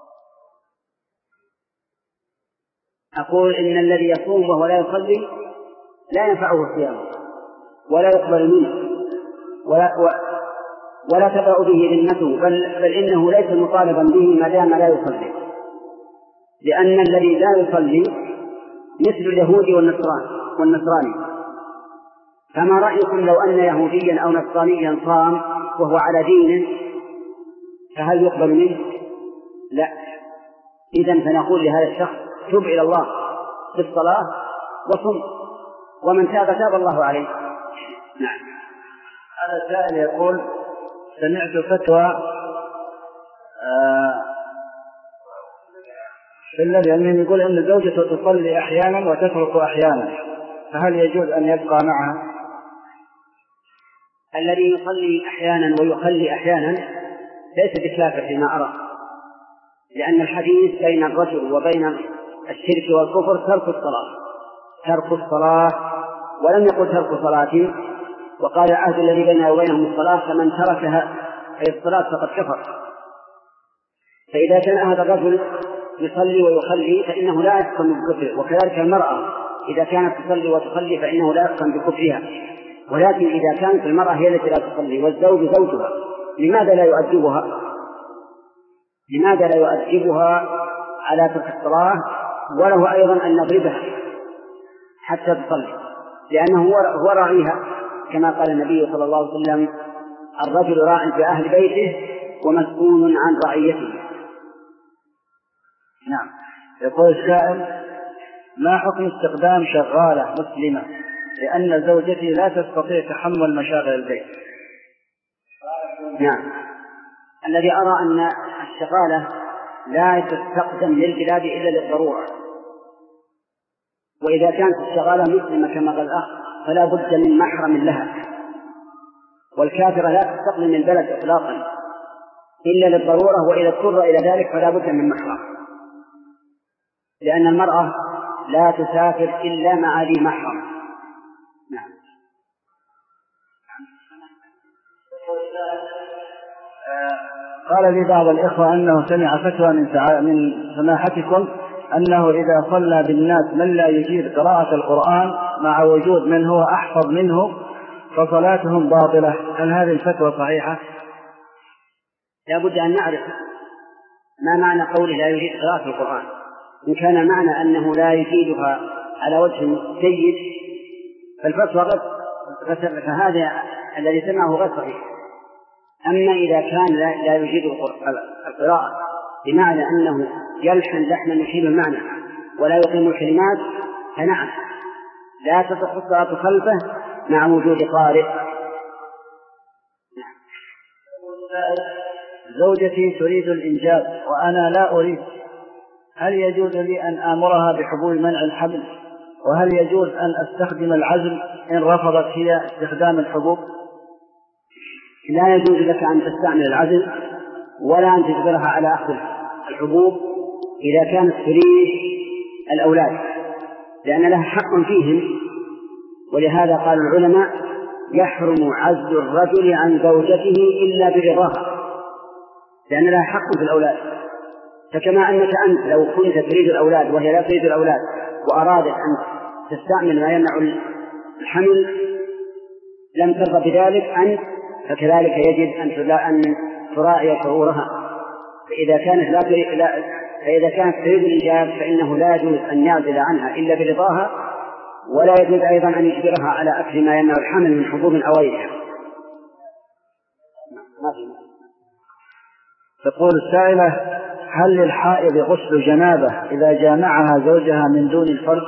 أقول إن الذي يصوم وهو لا يصلي لا ينفعه صيامه ولا يقبل منه، ولا و... ولا تبرأ به ذمته، بل, بل إنه ليس مطالبا به ما دام لا يصلي، لأن الذي لا يصلي مثل اليهودي والنصراني. فما رأيكم لو أن يهوديا أو نصرانيا صام وهو على دينه، فهل يقبل منه؟ لا. إذن فنقول لهذا الشخص تب إلى الله بالصلاة وصم، ومن تاب تاب الله عليه. نعم. هذا السائل يقول: سمعت فتوى آه في الذي يعني يقول أن زوجته تصلي أحيانا وتترك أحيانا، فهل يجوز أن يبقى معها؟ الذي يصلي أحيانا ويخلي أحيانا ليس بكافر فيما أرى، لأن الحديث بين الرجل وبين الشرك والكفر ترك الصلاة، ترك الصلاة، ولم يقل ترك صلاة، وقال العهد الذي بيننا وبينهم الصلاة، فمن تركها أي الصلاة فقد كفر. فإذا كان هذا الرجل يصلي ويخلي فإنه لا يحكم بكفره، وكذلك المرأة إذا كانت تصلي وتخلي فإنه لا يحكم بكفرها. ولكن إذا كانت المرأة هي التي لا تصلي والزوج زوجها، لماذا لا يؤدبها؟ لماذا لا يؤدبها على ترك الصلاة، وله أيضا أن نضربها حتى تصلي، لأنه هو راعيها، كما قال النبي صلى الله عليه وسلم: الرجل راع في أهل بيته ومسؤول عن رعيته. نعم. يقول السائل: ما حكم استخدام شغالة مسلمة لأن زوجتي لا تستطيع تحمل مشاغل البيت؟ نعم. الذي أرى أن الشغالة لا تستخدم للبلاد إلا للضرورة، وإذا كانت الشغالة مسلمة كما قال الأخ فلا بد من محرم لها، والكافرة لا تستقل البلد إطلاقا إلا للضرورة، وإذا اضطر إلى ذلك فلا بد من محرم، لأن المرأة لا تسافر إلا مع ذي محرم. نعم. قال لي بعض الإخوة أنه سمع فتوى من من سماحتكم أنه إذا صلى بالناس من لا يجيد قراءة القرآن مع وجود من هو أحفظ منه فصلاتهم باطلة، هل هذه الفتوى صحيحة؟ لا بد أن نعرف ما معنى قوله لا يجيد قراءة القرآن. إن كان معنى أنه لا يجيدها على وجه جيد فالفتوى غير، فهذا الذي سمعه غير صحيح. أما إذا كان لا يجيد القراءة بمعنى أنه يلحن لحنا يحيل المعنى ولا يقيم الكلمات فنعم لا تصح الصلاة خلفه مع وجود قارئ. زوجتي تريد الإنجاب وأنا لا أريد، هل يجوز لي أن آمرها بحبول منع الحمل؟ وهل يجوز أن أستخدم العزل إن رفضت هي استخدام الحبوب؟ لا يجوز لك أن تستعمل العزل ولا أن تجبرها على أخذ الحبوب إذا كانت تريد الأولاد، لأن لها حق فيهم. ولهذا قال العلماء: يحرم عزل الرجل عن زوجته إلا برضاها، لأن لها حق في الأولاد. فكما أنك أنت لو كنت تريد الأولاد وهي لا تريد الأولاد وأرادت أن تستعمل ما يمنع الحمل لم ترضى بذلك أنت، فكذلك يجب أن تراعي شعورها. فإذا كانت لا تريد لا فإذا كانت تريد الإنجاب فإنه لا يجوز أن يعزل عنها إلا برضاها، ولا يجوز أيضا أن يجبرها على أكل ما يمنع الحمل من حبوب أو غيرها. تقول السائلة: هل للحائض غسل جنابة إذا جامعها زوجها من دون الفرج؟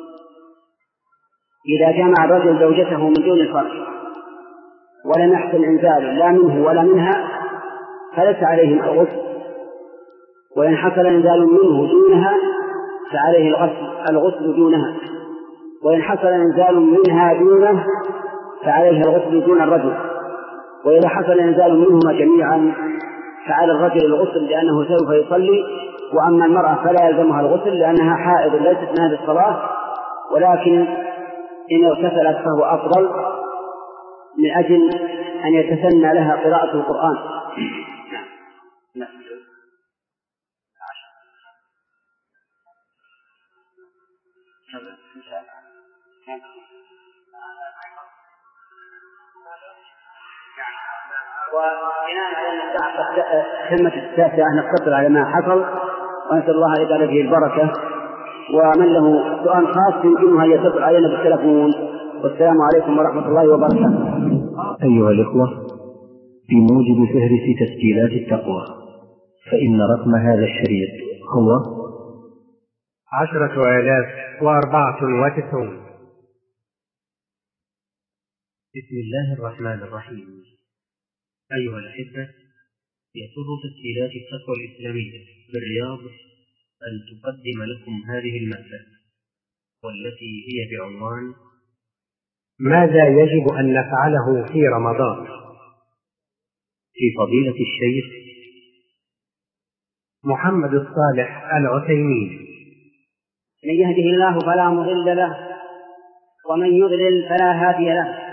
إذا جامع الرجل زوجته من دون الفرج ولم يحصل إنزال لا منه ولا منها فليس عليهم الغسل، وإن حصل إنزال منه دونها فعليه الغسل الغسل دونها، وإن حصل إنزال منها دونه فعليه الغسل دون الرجل، وإذا حصل إنزال منهما جميعا فعلى الرجل الغسل لأنه سوف يصلي، وأما المرأة فلا يلزمها الغسل لأنها حائض ليست من هذه الصلاة، ولكن إن اغتسلت فهو أفضل من أجل أن يتسنى لها قراءة القرآن. وبناء على أن الساعة تمت التاسعة نقتصر على ما حصل، ونسأل الله أن يجعل فيه البركة. ومن له سؤال خاص يمكنه أن يتصل علينا بالتلفون. والسلام عليكم ورحمة الله وبركاته. أيها الإخوة، في موجب فهرس تسجيلات التقوى، فإن رقم هذا الشريط هو عشرة آلاف وأربعة وتسعون. بسم الله الرحمن الرحيم. أيها الأحبة، يسر تسجيلات التقوى الإسلامية بالرياض أن تقدم لكم هذه المادة، والتي هي بعنوان ماذا يجب أن نفعله في رمضان؟ في فضيلة الشيخ محمد الصالح العثيمين. من يهده الله فلا مضل له، ومن يضلل فلا هادي له،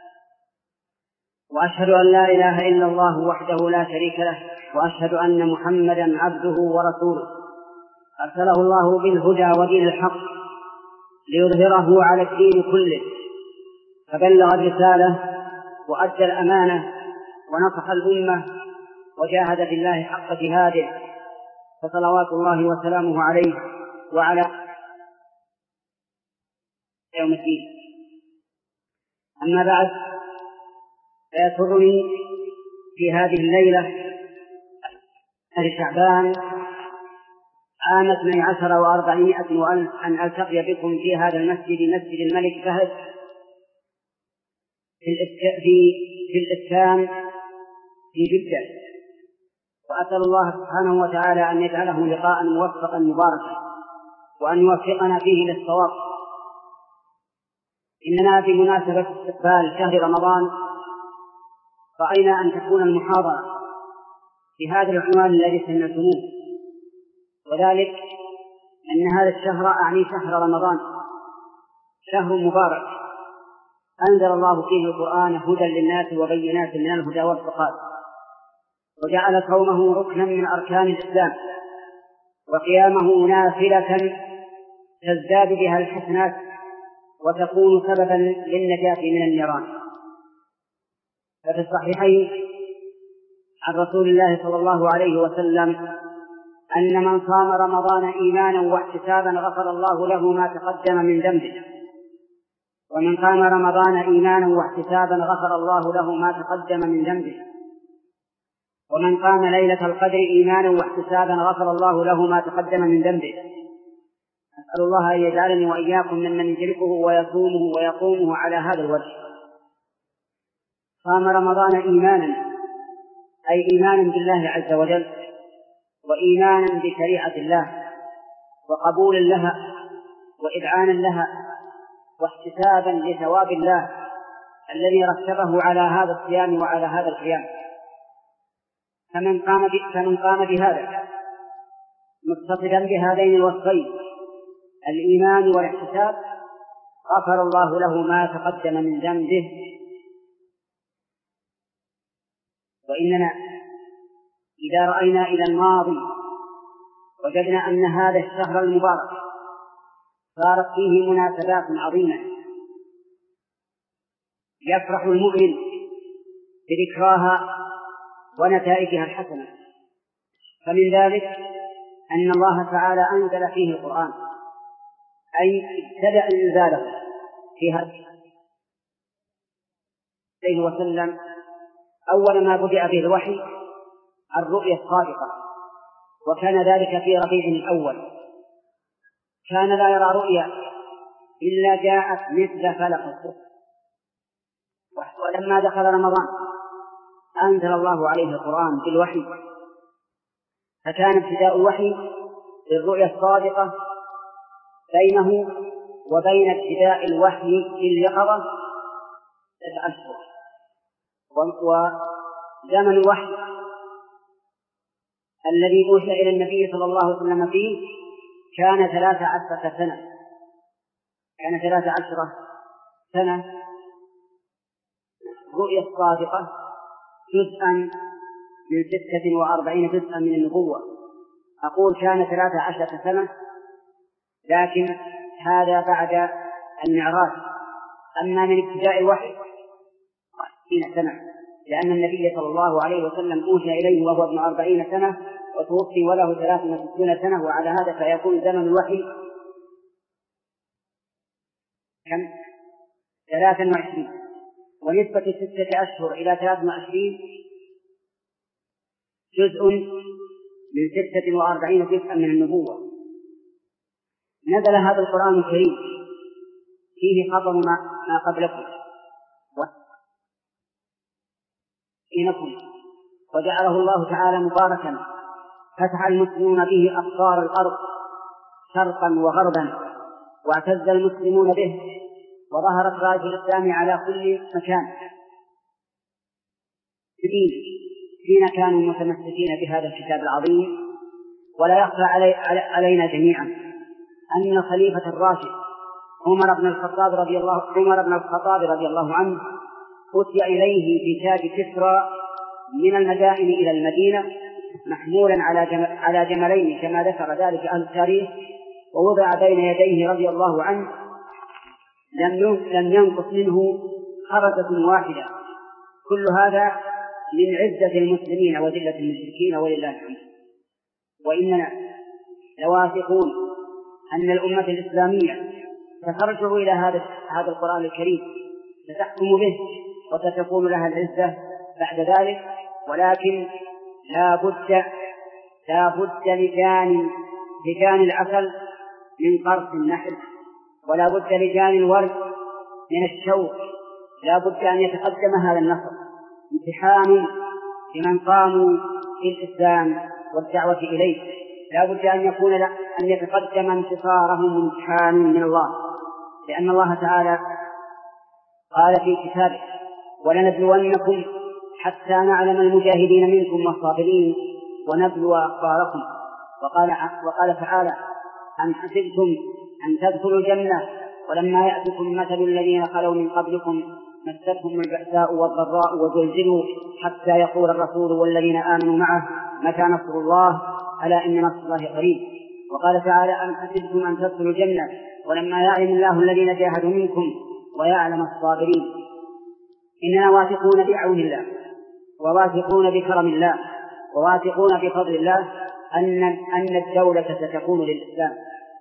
وأشهد أن لا إله إلا الله وحده لا شريك له، وأشهد أن محمدا عبده ورسوله أرسله الله بالهدى ودين الحق ليظهره على الدين كله، فبلغ الرسالة وأدى الأمانة ونصح الأمة وجاهد في الله حق جهاده، فصلوات الله وسلامه عليه وعلى يوم الدين. أما بعد، فيسرني في هذه الليلة شهر شعبان عام اثني عشر وأربعمائة وألف أن ألتقي بكم في هذا المسجد، مسجد الملك فهد في في الإسكان في جدة. وأسأل الله سبحانه وتعالى أن يجعله لقاء موفقا مباركا، وأن يوفقنا فيه للصواب. إننا في مناسبة استقبال شهر رمضان رأينا أن تكون المحاضرة في هذا العنوان الذي سمعتموه، وذلك أن هذا الشهر أعني شهر رمضان شهر مبارك أنزل الله فيه القرآن هدى للناس وبينات من الهدى والفرقان، وجعل صومه ركنا من أركان الإسلام، وقيامه نافلة تزداد بها الحسنات وتكون سببا للنجاة من النيران. ففي الصحيحين عن رسول الله صلى الله عليه وسلم أن من صام رمضان إيمانا واحتسابا غفر الله له ما تقدم من ذنبه، ومن قام رمضان إيمانا واحتسابا غفر الله له ما تقدم من ذنبه، ومن قام ليلة القدر إيمانا واحتسابا غفر الله له ما تقدم من ذنبه. أسأل الله أن يجعلني وإياكم ممن يدركه ويصومه ويقومه على هذا الوجه. صام رمضان إيمانا، أي إيمانا بالله عز وجل، وإيمانا بشريعة الله، وقبولا لها، وإذعانا لها، واحتسابا لثواب الله الذي رتبه على هذا الصيام وعلى هذا القيام. فمن قام فمن قام بهذا مقتصدا بهذين الوصفين الإيمان والاحتساب غفر الله له ما تقدم من ذنبه. وإننا إذا رأينا إلى الماضي وجدنا أن هذا الشهر المبارك صارت فيه مناسبات عظيمة يفرح المؤمن بذكراها ونتائجها الحسنة. فمن ذلك أن الله تعالى أنزل فيه القرآن، أي ابتدأ إنزاله في هذا عليه وسلم. أول ما بدأ به الوحي الرؤيا الصادقة، وكان ذلك في ربيع الأول. كان لا يرى رؤيا إلا جاءت مثل فلق الصبح. ولما دخل رمضان أنزل الله عليه القرآن بالوحي، فكان ابتداء الوحي بالرؤيا الصادقة بينه وبين ابتداء الوحي باليقظة تسعة أشهر. وزمن الوحي الذي أوحي إلى النبي صلى الله عليه وسلم فيه كان ثلاث عشرة سنة كان ثلاث عشرة سنة رؤيا الصادقة جزءا من ستة وأربعين جزءا من النبوة. أقول كان ثلاث عشرة سنة، لكن هذا بعد المعراج. أما من ابتداء الوحي عشرين سنة، لأن النبي صلى الله عليه وسلم أوحي إليه وهو ابن أربعين سنة وتوفي وله ثلاث وستون سنة، وعلى هذا فيكون زمن الوحي كم؟ ثلاثا وعشرين، ونسبة ستة أشهر إلى ثلاث وعشرين جزء من ستة وأربعين جزءا من النبوة. نزل هذا القرآن الكريم فيه خبر ما قبلكم وإنكم، وجعله الله تعالى مباركا، فتح المسلمون به أقطار الأرض شرقا وغربا، واعتز المسلمون به، وظهرت راية الإسلام على كل مكان حين كانوا متمسكين بهذا الكتاب العظيم. ولا يخفى علي علينا جميعا أن الخليفة الراشد عمر بن الخطاب رضي الله عمر بن الخطاب رضي الله عنه أتي إليه في تاج كسرى من المدائن إلى المدينة محمولا على جمل على جملين كما ذكر ذلك أهل التاريخ، ووضع بين يديه رضي الله عنه لم ينقص منه خرزة واحدة. كل هذا من عزة المسلمين وذلة المشركين ولله الحمد. وإننا لواثقون أن الأمة الإسلامية سترجع إلى هذا هذا القرآن الكريم، ستحكم به وستكون لها العزة بعد ذلك، ولكن لا بد لا بد لجان لجان العسل من قرص النحل، ولا بد لجان الورد من الشوك. لا بد أن يتقدم هذا النصر امتحان لمن قاموا بالإسلام والدعوة إليه. لا بد أن يكون أن يتقدم انتصارهم امتحان من الله، لأن الله تعالى قال في كتابه: ولنبلونكم حتى نعلم المجاهدين منكم والصابرين ونبلو أخباركم. وقال, وقال تعالى: أم حسبتم أن تدخلوا الجنة ولما يأتكم مثل الذين خلوا من قبلكم مستهم البأساء والضراء وزلزلوا حتى يقول الرسول والذين آمنوا معه متى نصر الله ألا إن نصر الله قريب. وقال تعالى: أم حسبتم أن تدخلوا الجنة ولما يعلم الله الذين جاهدوا منكم ويعلم الصابرين. إننا واثقون بعون الله، وواثقون بكرم الله، وواثقون بفضل الله أن أن الدولة ستكون للإسلام،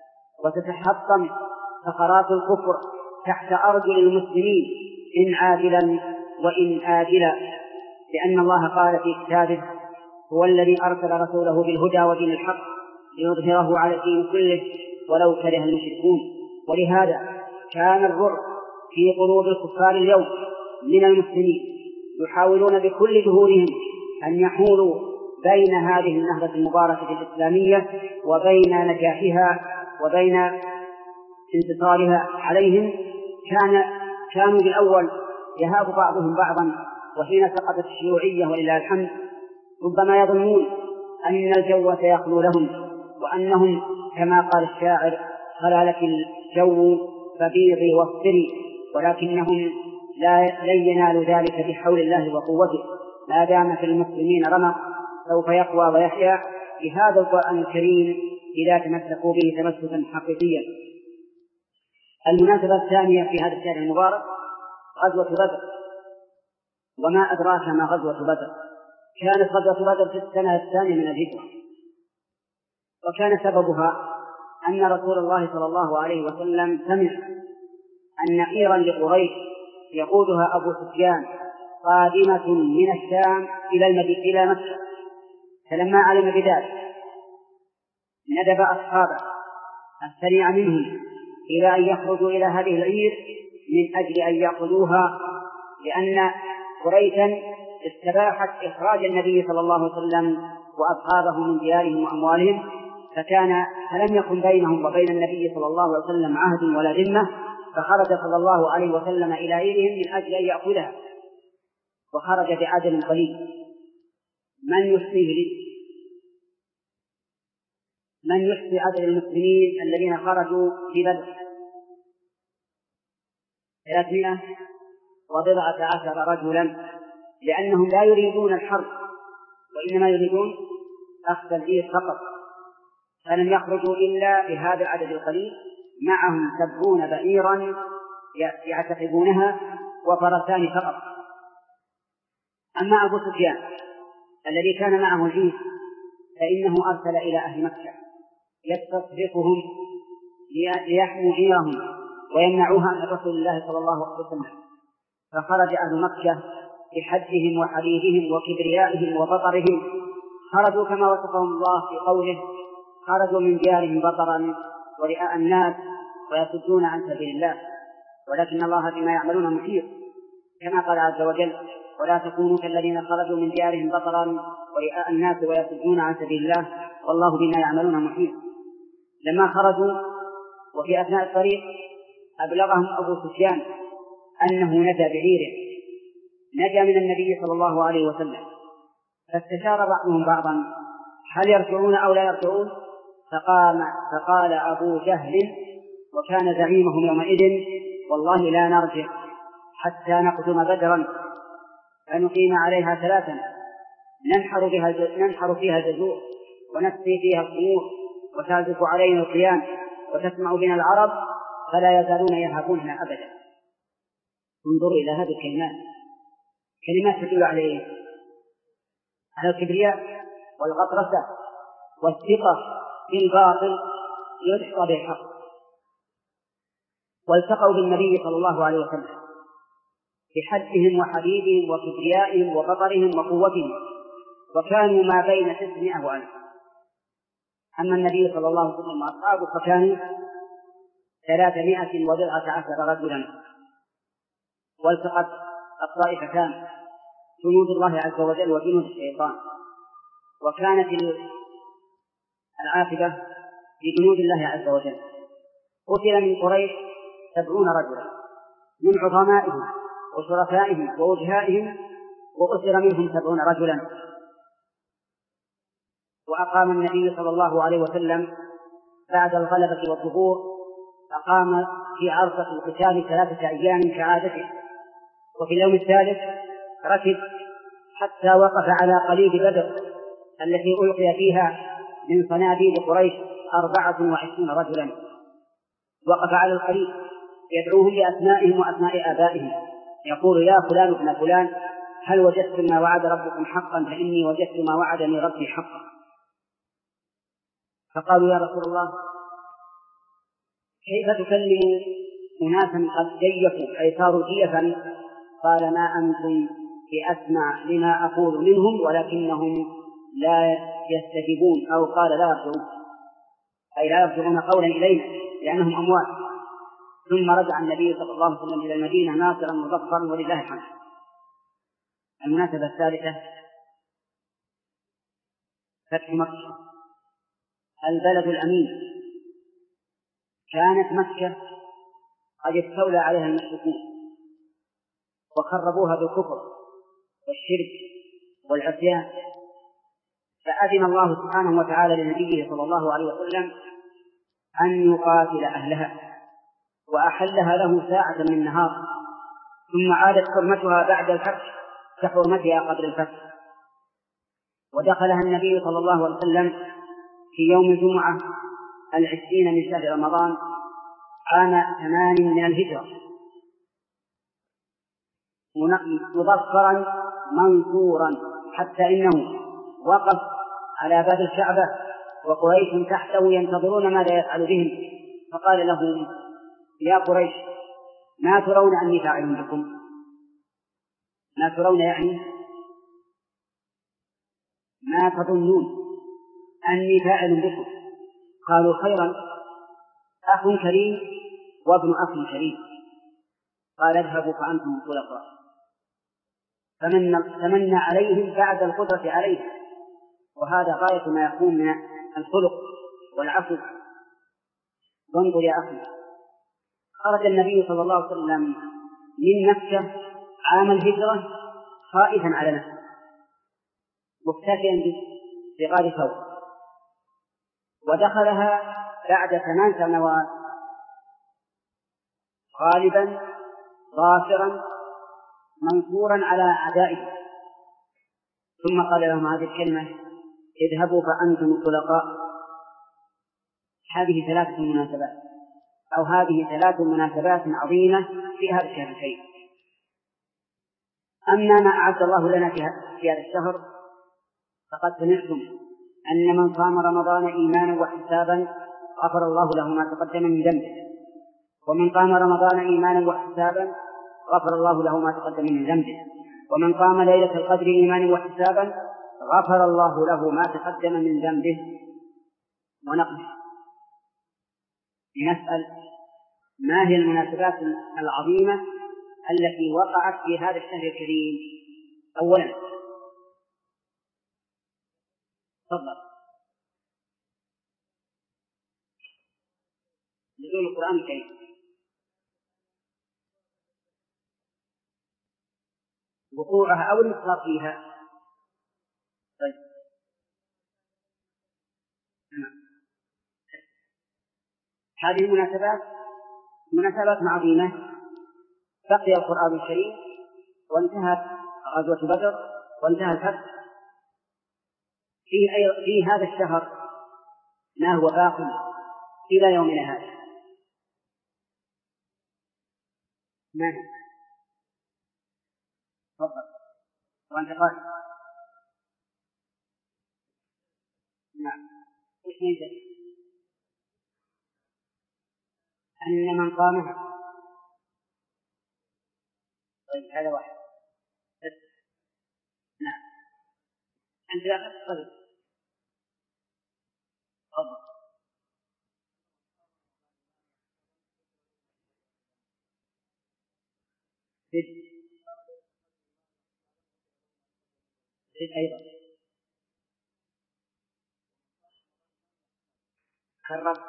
وتتحطم ثغرات الكفر تحت أرجل المسلمين إن عاجلا وإن آجلا، لأن الله قال في كتابه: هو الذي أرسل رسوله بالهدى ودين الحق ليظهره على الدين كله ولو كره المشركون. ولهذا كان الرعب في قلوب الكفار اليوم من المسلمين، يحاولون بكل جهودهم أن يحولوا بين هذه النهضة المباركة الإسلامية وبين نجاحها وبين انتصارها عليهم. كان كانوا بالأول يهاب بعضهم بعضا، وحين سقطت الشيوعية ولله الحمد ربما يظنون أن الجو سيخلو لهم، وأنهم كما قال الشاعر: خلا لك الجو فبيضي واصفري، ولكنهم لا لن ينالوا ذلك بحول الله وقوته. ما دام في المسلمين رمق سوف يقوى ويحيا بهذا القرآن الكريم إذا تمسكوا به تمسكا حقيقيا. المناسبة الثانية في هذا الشهر المبارك غزوة بدر. وما أدراك ما غزوة بدر؟ كانت غزوة بدر في السنة الثانية من الهجرة، وكان سببها أن رسول الله صلى الله عليه وسلم سمع أن نفيرا لقريش يقودها أبو سفيان قادمة من الشام إلى المدينة إلى مكة، فلما علم بذلك ندب أصحابه السريع منهم إلى أن يخرجوا إلى هذه العير من أجل أن يأخذوها، لأن قريشا استباحت إخراج النبي صلى الله عليه وسلم وأصحابه من ديارهم وأموالهم، فكان فلم يكن بينهم وبين النبي صلى الله عليه وسلم عهد ولا ذمة، فخرج صلى الله عليه وسلم إلى عيرهم من أجل أن يأخذها، وخرج بعدد قليل. من يحصيه لي؟ من يحصي عدد المسلمين الذين خرجوا في بدر؟ ثلاثمائة وبضعة عشر رجلا، لأنهم لا يريدون الحرب وإنما يريدون أخذ العير فقط، فلم يخرجوا إلا بهذا العدد القليل، معهم سبعون بعيرا يعتقبونها وفرسان فقط. أما أبو سفيان الذي كان معه الجيش فإنه أرسل إلى أهل مكة يستصرفهم ليحموا عيرهم ويمنعوها من رسول الله صلى الله عليه وسلم. فخرج أهل مكة بحجهم وحديدهم وكبريائهم وبطرهم، خرجوا كما وصفهم الله في قوله: خرجوا من ديارهم بطرا ورئاء الناس ويصدون عن سبيل الله، ولكن الله بما يعملون محيط، كما قال عز وجل: ولا تكونوا كالذين خرجوا من ديارهم بطرا ورئاء الناس ويصدون عن سبيل الله والله بما يعملون محيط. لما خرجوا وفي أثناء الطريق أبلغهم أبو سفيان أنه نجا بعيره، نجا من النبي صلى الله عليه وسلم، فاستشار بعضهم بعضا هل يرجعون أو لا يرجعون؟ فقام فقال أبو جهل وكان زعيمهم يومئذ: والله لا نرجع حتى نقدم بدرا فنقيم عليها ثلاثا ننحر, بها ننحر فيها الجزور ونسقي فيها الخمور وتعزف علينا القيام وتسمع بنا العرب فلا يزالون يهابونها أبدا. انظروا إلى هذه الكلمات، كلمات تدل عليه على الكبرياء والغطرسة والثقة بالباطل يدحض بالحق. والتقوا بالنبي صلى الله عليه وسلم بحدهم وحديدهم وكبريائهم وبطرهم وقوتهم، وكانوا ما بين تسعمائة وألف. أما النبي صلى الله عليه وسلم وأصحابه فكانوا ثلاثمائة وبضعة عشر رجلا. والتقت الطائفتان جنود الله عز وجل وجنود الشيطان، وكانت العاقبة بجنود الله عز وجل. قتل من قريش سبعون رجلا من عظمائهم وشرفائهم ووجهائهم، وأسر منهم سبعون رجلا. وأقام النبي صلى الله عليه وسلم بعد الغلبة والظهور أقام في عرصة القتال ثلاثة أيام كعادته، وفي اليوم الثالث ركب حتى وقف على قليب بدر التي ألقي فيها من صناديد قريش أربعة وعشرين رجلا. وقف على القليب يدعوهم بأسمائهم وأسماء آبائهم، يقول: يا فلان ابن فلان هل وجدتم ما وعد ربكم حقا؟ فإني وجدت ما وعدني ربي حقا. فقالوا: يا رسول الله كيف تكلم أناسا قد جيفوا أي صاروا جيفا؟ قال: ما أنتم بأسمع لما أقول منهم ولكنهم لا يستجيبون، أو قال لا يرجعون، أي لا يرجعون قولا إلينا لأنهم أموات. ثم رجع النبي صلى الله عليه وسلم إلى المدينة ناصرا مظفرا ولله الحمد. المناسبة الثالثة فتح مكة البلد الأمين. كانت مكة قد استولى عليها المشركون وخربوها بالكفر والشرك والعصيان، فأذن الله سبحانه وتعالى لنبيه صلى الله عليه وسلم أن يقاتل أهلها، وأحلها له ساعة من النهار، ثم عادت حرمتها بعد الفتح كحرمتها قبل الفتح. ودخلها النبي صلى الله عليه وسلم في يوم الجمعة العشرين من شهر رمضان عام ثمان من الهجرة مظفرا منصورا، حتى إنه وقف على باب الكعبة وقريش تحته ينتظرون ماذا يفعل بهم، فقال لهم: يا قريش ما ترون أني فاعل بكم؟ ما ترون يعني ما تظنون أني فاعل بكم؟ قالوا: خيرا، أخ كريم وابن أخ كريم. قال: اذهبوا فأنتم الخلفاء. فمن عليهم بعد القدرة عليه، وهذا غاية ما يكون من الخلق والعفو. وانظر يا أخي، خرج النبي صلى الله عليه وسلم من مكة عام الهجرة خائفا على نفسه مكتفيا بغار ثوب، ودخلها بعد ثمان سنوات غالبا ظافرا منصورا على أعدائه. ثم قال لهم هذه الكلمة: اذهبوا فأنتم الطلقاء. هذه ثلاثة مناسبات أو هذه ثلاث مناسبات عظيمة في هذا الشهر الكريم. أما ما أعد الله لنا في هذا الشهر فقد سمعتم أن من صام رمضان إيمانا واحتسابا غفر الله له ما تقدم من ذنبه، ومن قام رمضان إيمانا واحتسابا غفر الله له ما تقدم من ذنبه، ومن قام ليلة القدر إيمانا واحتسابا غفر الله له ما تقدم من ذنبه ونقصه. نسأل ما هي المناسبات العظيمة التي وقعت في هذا الشهر الكريم؟ أولا تفضل نزول القرآن الكريم، وقوعها أو الإصرار فيها. طيب هذه المناسبات مناسبات عظيمة. بقي القرآن الكريم وانتهت غزوة بدر وانتهى الفتح. في, أي... في هذا الشهر ما هو باق إلى يومنا هذا. ما تفضل وأنت قال نعم. إيش نجد أن من قامها. طيب هذا واحد. نعم أنت لا تفضل تفضل. زد زد أيضا كرر.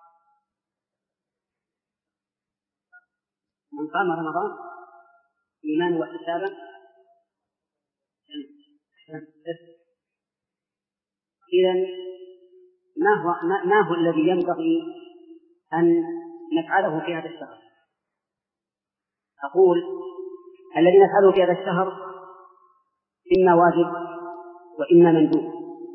من قام رمضان إيمانا واحتسابا إذن ما هو ما هو الذي ينبغي أن نفعله في هذا الشهر؟ أقول الذي نفعله في هذا الشهر إما واجب وإما مندوب،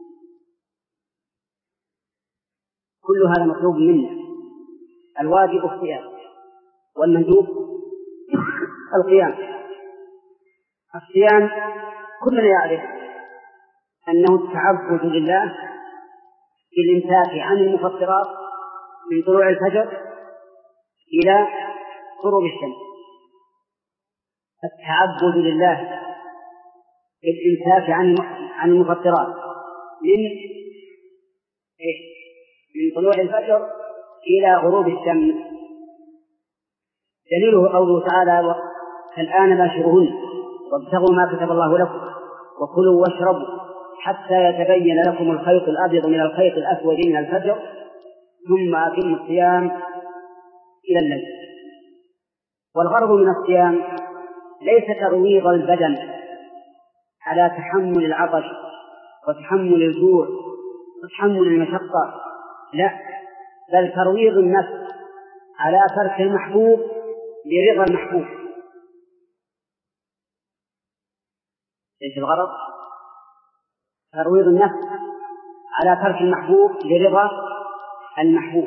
كل هذا مطلوب منا. الواجب الصيام والمندوب القيام. الصيام كلنا يعرف أنه التعبد لله بالإمساك عن المفطرات من طلوع الفجر إلى غروب الشمس. التعبد لله بالإمساك عن المفطرات من من طلوع الفجر إلى غروب الشمس. دليله قوله تعالى: الآن باشروهن وابتغوا ما كتب الله لكم وكلوا واشربوا حتى يتبين لكم الخيط الأبيض من الخيط الأسود من الفجر ثم أتموا الصيام إلى الليل. والغرض من الصيام ليس ترويض البدن على تحمل العطش وتحمل الجوع وتحمل المشقة، لا، بل ترويض النفس على ترك المحبوب لرضا المحبوب. ليس الغرض ترويض النفس على ترك المحبوب لرضا المحبوب.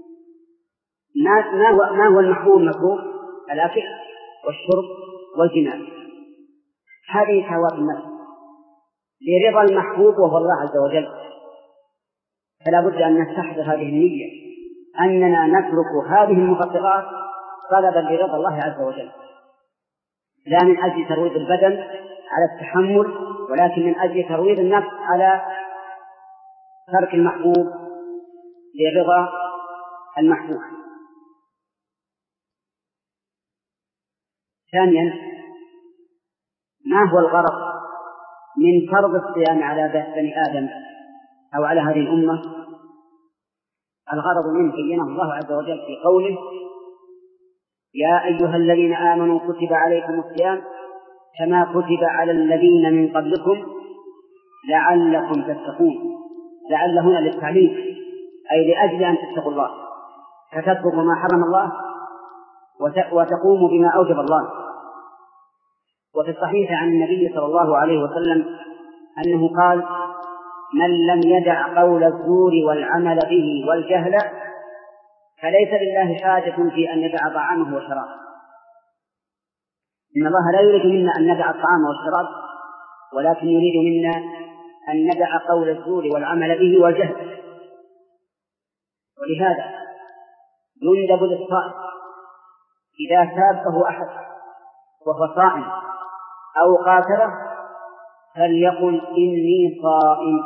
ما هو ما هو المحبوب المكروه؟ الأكل والشرب والجماع. هذه شهوات النفس لرضا المحبوب وهو الله عز وجل. فلا بد أن نستحضر هذه النية أننا نترك هذه المفطرات طلبا لرضا الله عز وجل، لا من أجل ترويض البدن على التحمل، ولكن من أجل ترويض النفس على ترك المحبوب لرضا المحبوب. ثانيا، ما هو الغرض من فرض الصيام على بني آدم أو على هذه الأمة؟ الغرض منه بينه الله عز وجل في قوله: يا أيها الذين آمنوا كتب عليكم الصيام كما كتب على الذين من قبلكم لعلكم تتقون. لعل هنا للتعليم، أي لأجل أن تتقوا الله، فتتركوا ما حرم الله وتقوموا بما أوجب الله. وفي الصحيح عن النبي صلى الله عليه وسلم أنه قال: من لم يدع قول الزور والعمل به والجهل فليس لله حاجة في أن يدع طعامه وشرابه. إن الله لا يريد منا أن ندع الطعام والشراب، ولكن يريد منا أن ندع قول الزور والعمل به والجهل. ولهذا يندب للصائم إذا سابه أحد وهو صائم أو قاتله فليقل إني صائم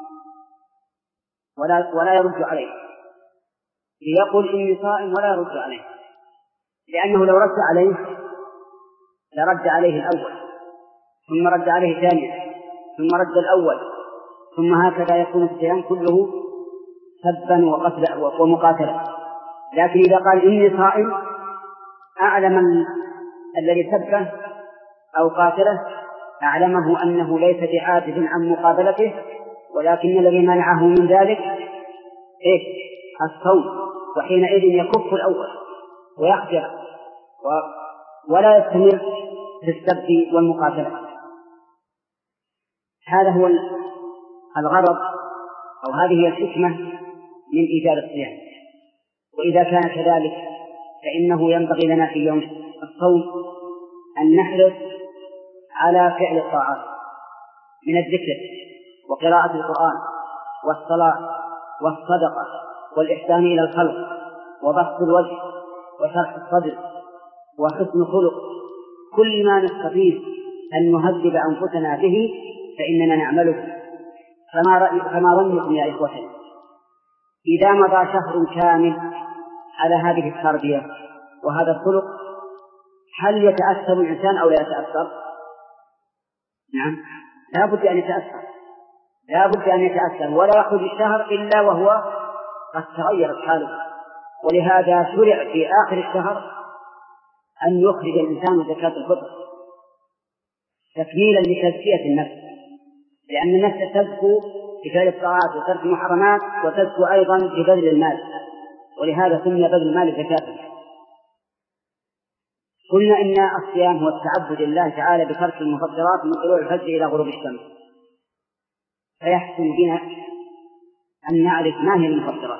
ولا, ولا يرد عليه، ليقل إني صائم ولا يرد عليه، لأنه لو رد عليه لرد عليه الأول ثم رد عليه ثانيا ثم رد الأول، ثم هكذا يكون الصيام كله سبا وقتلا ومقاتلا. لكن إذا قال إني صائم أعلم الذي سبه أو قاتله، أعلمه أنه ليس بعاجز عن مقابلته، ولكن الذي منعه من ذلك إيه؟ الصوم، وحينئذ يكف الأول ويخجل ولا يستمر في السب والمقاتلة. هذا هو الغرض أو هذه هي الحكمة من إيجاد الصيام. وإذا كان كذلك فإنه ينبغي لنا في يوم الصوم أن نحرص على فعل الطاعات من الذكر وقراءة القرآن والصلاة والصدقة والإحسان إلى الخلق وبسط الوجه وشرح الصدر وحسن خلق، كل ما نستطيع أن نهذب أنفسنا به فإننا نعمله. فما ظنكم يا إخوتي إذا مضى شهر كامل على هذه التربية وهذا الخلق هل يتأثر الإنسان أو لا يتأثر؟ نعم، لا بد أن يتأثر، لا بد أن يتأثر، ولا يخرج الشهر إلا وهو قد تغيرت حاله. ولهذا شرع في آخر الشهر أن يخرج الإنسان زكاة الفطر تكميلا لتزكية النفس، لأن النفس تزكو بفعل الطاعات وترك المحرمات وتزكو أيضا ببذل المال، ولهذا سمي بذل المال زكاة. قلنا إن الصيام هو التعبد لله تعالى بترك المفطرات من طلوع الفجر إلى غروب الشمس، فيحسن بنا أن نعرف ما هي المفطرات،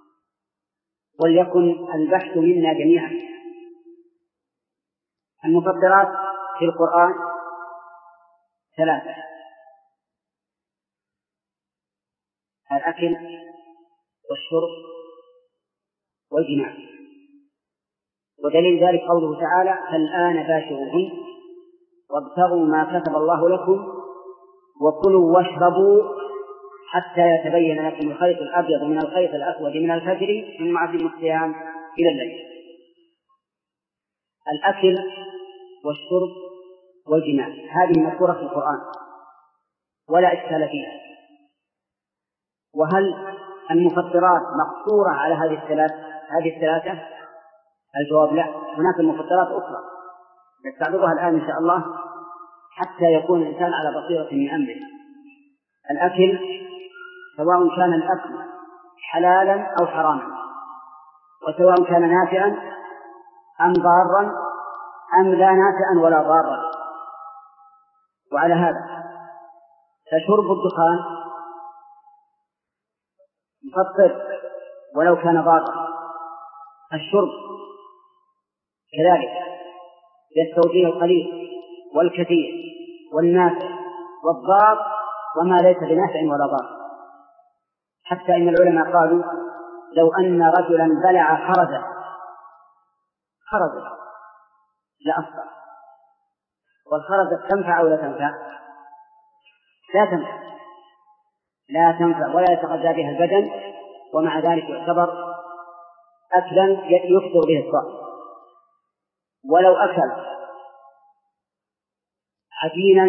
وليكن البحث منا جميعا. المفطرات في القرآن ثلاثة: الأكل والشرب والجماع، ودليل ذلك قوله تعالى: فالآن باشروهن وابتغوا ما كتب الله لكم وكلوا واشربوا حتى يتبين لكم الخيط الأبيض من الخيط الأسود من الفجر ثم أتموا الصيام إلى الليل. الأكل والشرب والجماع هذه مذكورة في القرآن ولا إشكال فيها. وهل المفطرات مقصورة على هذه الثلاث هذه الثلاثة؟ الجواب لا، هناك مفطرات أخرى نستعرضها الآن إن شاء الله حتى يكون الإنسان على بصيرة من أمره. الأكل سواء كان الأكل حلالا أو حراما، وسواء كان نافعا أم ضارا أم لا نافعا ولا ضارا. وعلى هذا فشرب الدخان مفطر ولو كان ضارا، الشرب كذلك يستوجب القليل والكثير والنافع والضار وما ليس بنافع ولا ضار. حتى إن العلماء قالوا لو أن رجلا بلع خرزة خرزة لأفطر. والخرزة تنفع أو لا تنفع؟ لا تنفع لا تنفع ولا يتغذى بها البدن، ومع ذلك يعتبر أكلا يفطر به الصائم. ولو أكل عجينا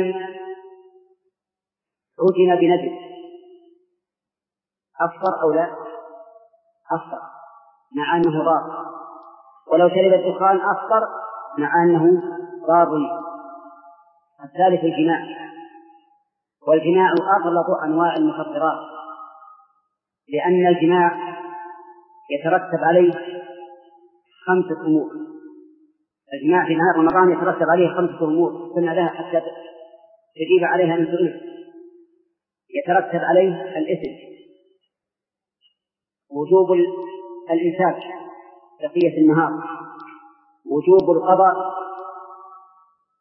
عجن بنجس أفطر أو لا؟ أفطر مع أنه ضار. ولو شرب الدخان أفطر مع أنه ضار. الثالث الجماع، والجماع أغلظ أنواع المفطرات، لأن الجماع يترتب عليه خمسة أمور. الجماع في نهار رمضان يترتب عليه خمسة أمور قلنا لها حتى تجيب عليها من سؤال. يترتب عليه الإثم، وجوب الإمساك بقية النهار، وجوب القضاء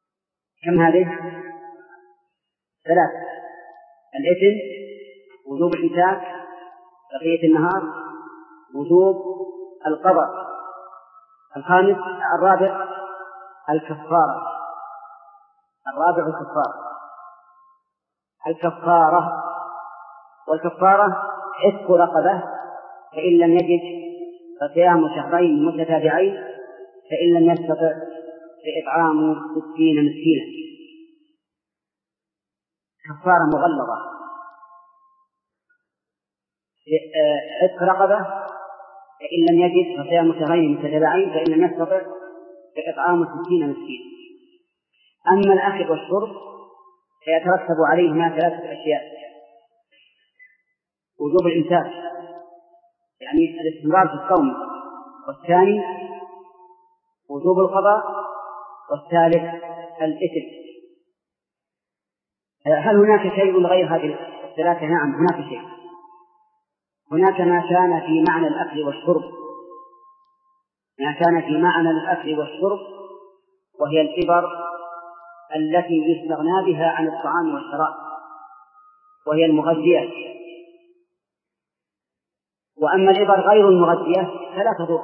كم هذه؟ ثلاثة: الإثم، وجوب الإمساك بقية النهار، وجوب القضاء. الخامس الرابع الكفارة. الرابع الكفارة. الكفارة والكفارة عتق رقبة، فإن لم يجد فصيام شهرين متتابعين، فإن لم يستطع فإطعام ستين مسكينا. كفارة مغلظة: عتق رقبة، فإن لم يجد فصيام شهرين متتابعين، فإن لم يستطع فإطعام ستين مسكينا. أما الأكل والشرب فيترتب عليهما ثلاثة أشياء: وجوب الإمساك يعني الاستمرار في الصوم، والثاني وجوب القضاء، والثالث الإثم. هل هناك شيء غير هذه الثلاثة؟ نعم، هناك شيء. هناك ما كان في معنى الأكل والشرب، ما كان في معنى الأكل والشرب وهي الإبر التي يستغنى بها عن الطعام والشراب، وهي المغذيات. وأما الإبر غير المغذية فلا تضر،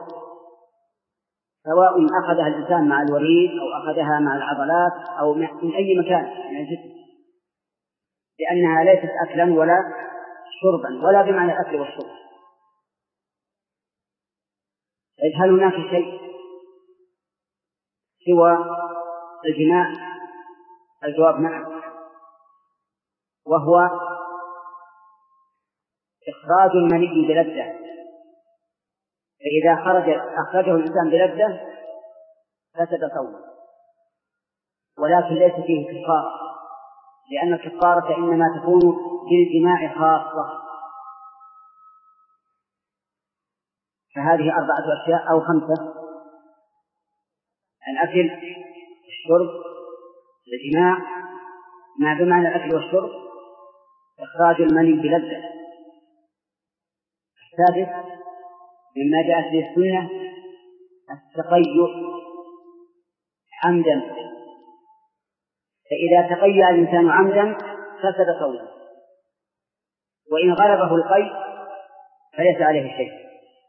سواء أخذها الإنسان مع الوريد أو أخذها مع العضلات أو من أي مكان من الجسم، لأنها ليست أكلا ولا شربا ولا بمعنى الأكل والشرب. هل هناك شيء سوى الجماع؟ الجواب نعم، وهو إخراج المني بلذة. فإذا خرج أخرجه الإنسان بلذة فسد صومه، ولكن ليس فيه كفارة، لأن الكفارة إنما تكون بالجماع خاصة. فهذه أربعة أشياء أو خمسة: الأكل، الشرب، الجماع ما بمعنى الأكل والشرب، إخراج المني بلذة. السادس مما جاءت به السنة التقيؤ عمدا، فإذا تقيأ الإنسان عمدا فسد صومه، وإن غلبه القيء فليس عليه شيء.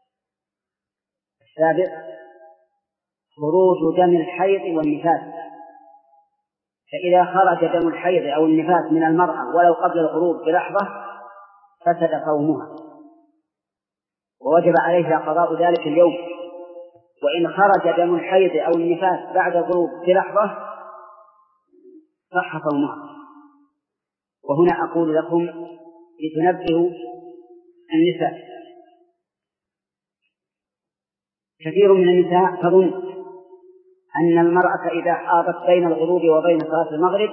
السابع خروج دم الحيض والنفاس، فإذا خرج دم الحيض أو النفاس من المرأة ولو قبل الغروب بلحظة فسد صومها، ووجب عليها قضاء ذلك اليوم. وإن خرج دم الحيض أو النفاس بعد الغروب بلحظة صح صومها. وهنا أقول لكم لتنبهوا النساء: كثير من النساء تظن أن المرأة إذا حاضت بين الغروب وبين صلاة المغرب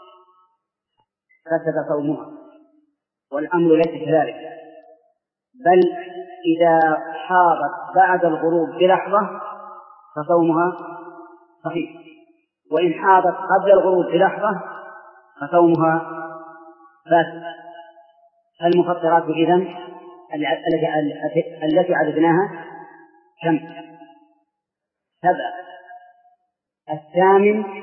فسد صومها، والأمر ليس كذلك، بل إذا حاضت بعد الغروب بلحظة فصومها صحيح، وإن حاضت قبل الغروب بلحظة فصومها فاسد. المفطرات إذن التي عددناها كم؟ سبعة. الثامن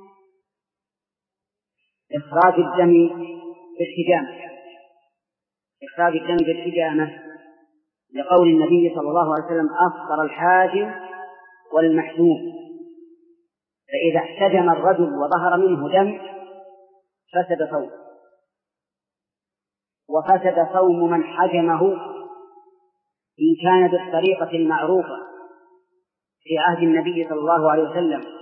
إخراج الدم بالحجامة، إخراج الدم بالحجامة لقول النبي صلى الله عليه وسلم: أفطر الحاجم والمحجوم. فإذا احتجم الرجل وظهر منه دم فسد صومه، وفسد صوم من حجمه إن كان بالطريقة المعروفة في عهد النبي صلى الله عليه وسلم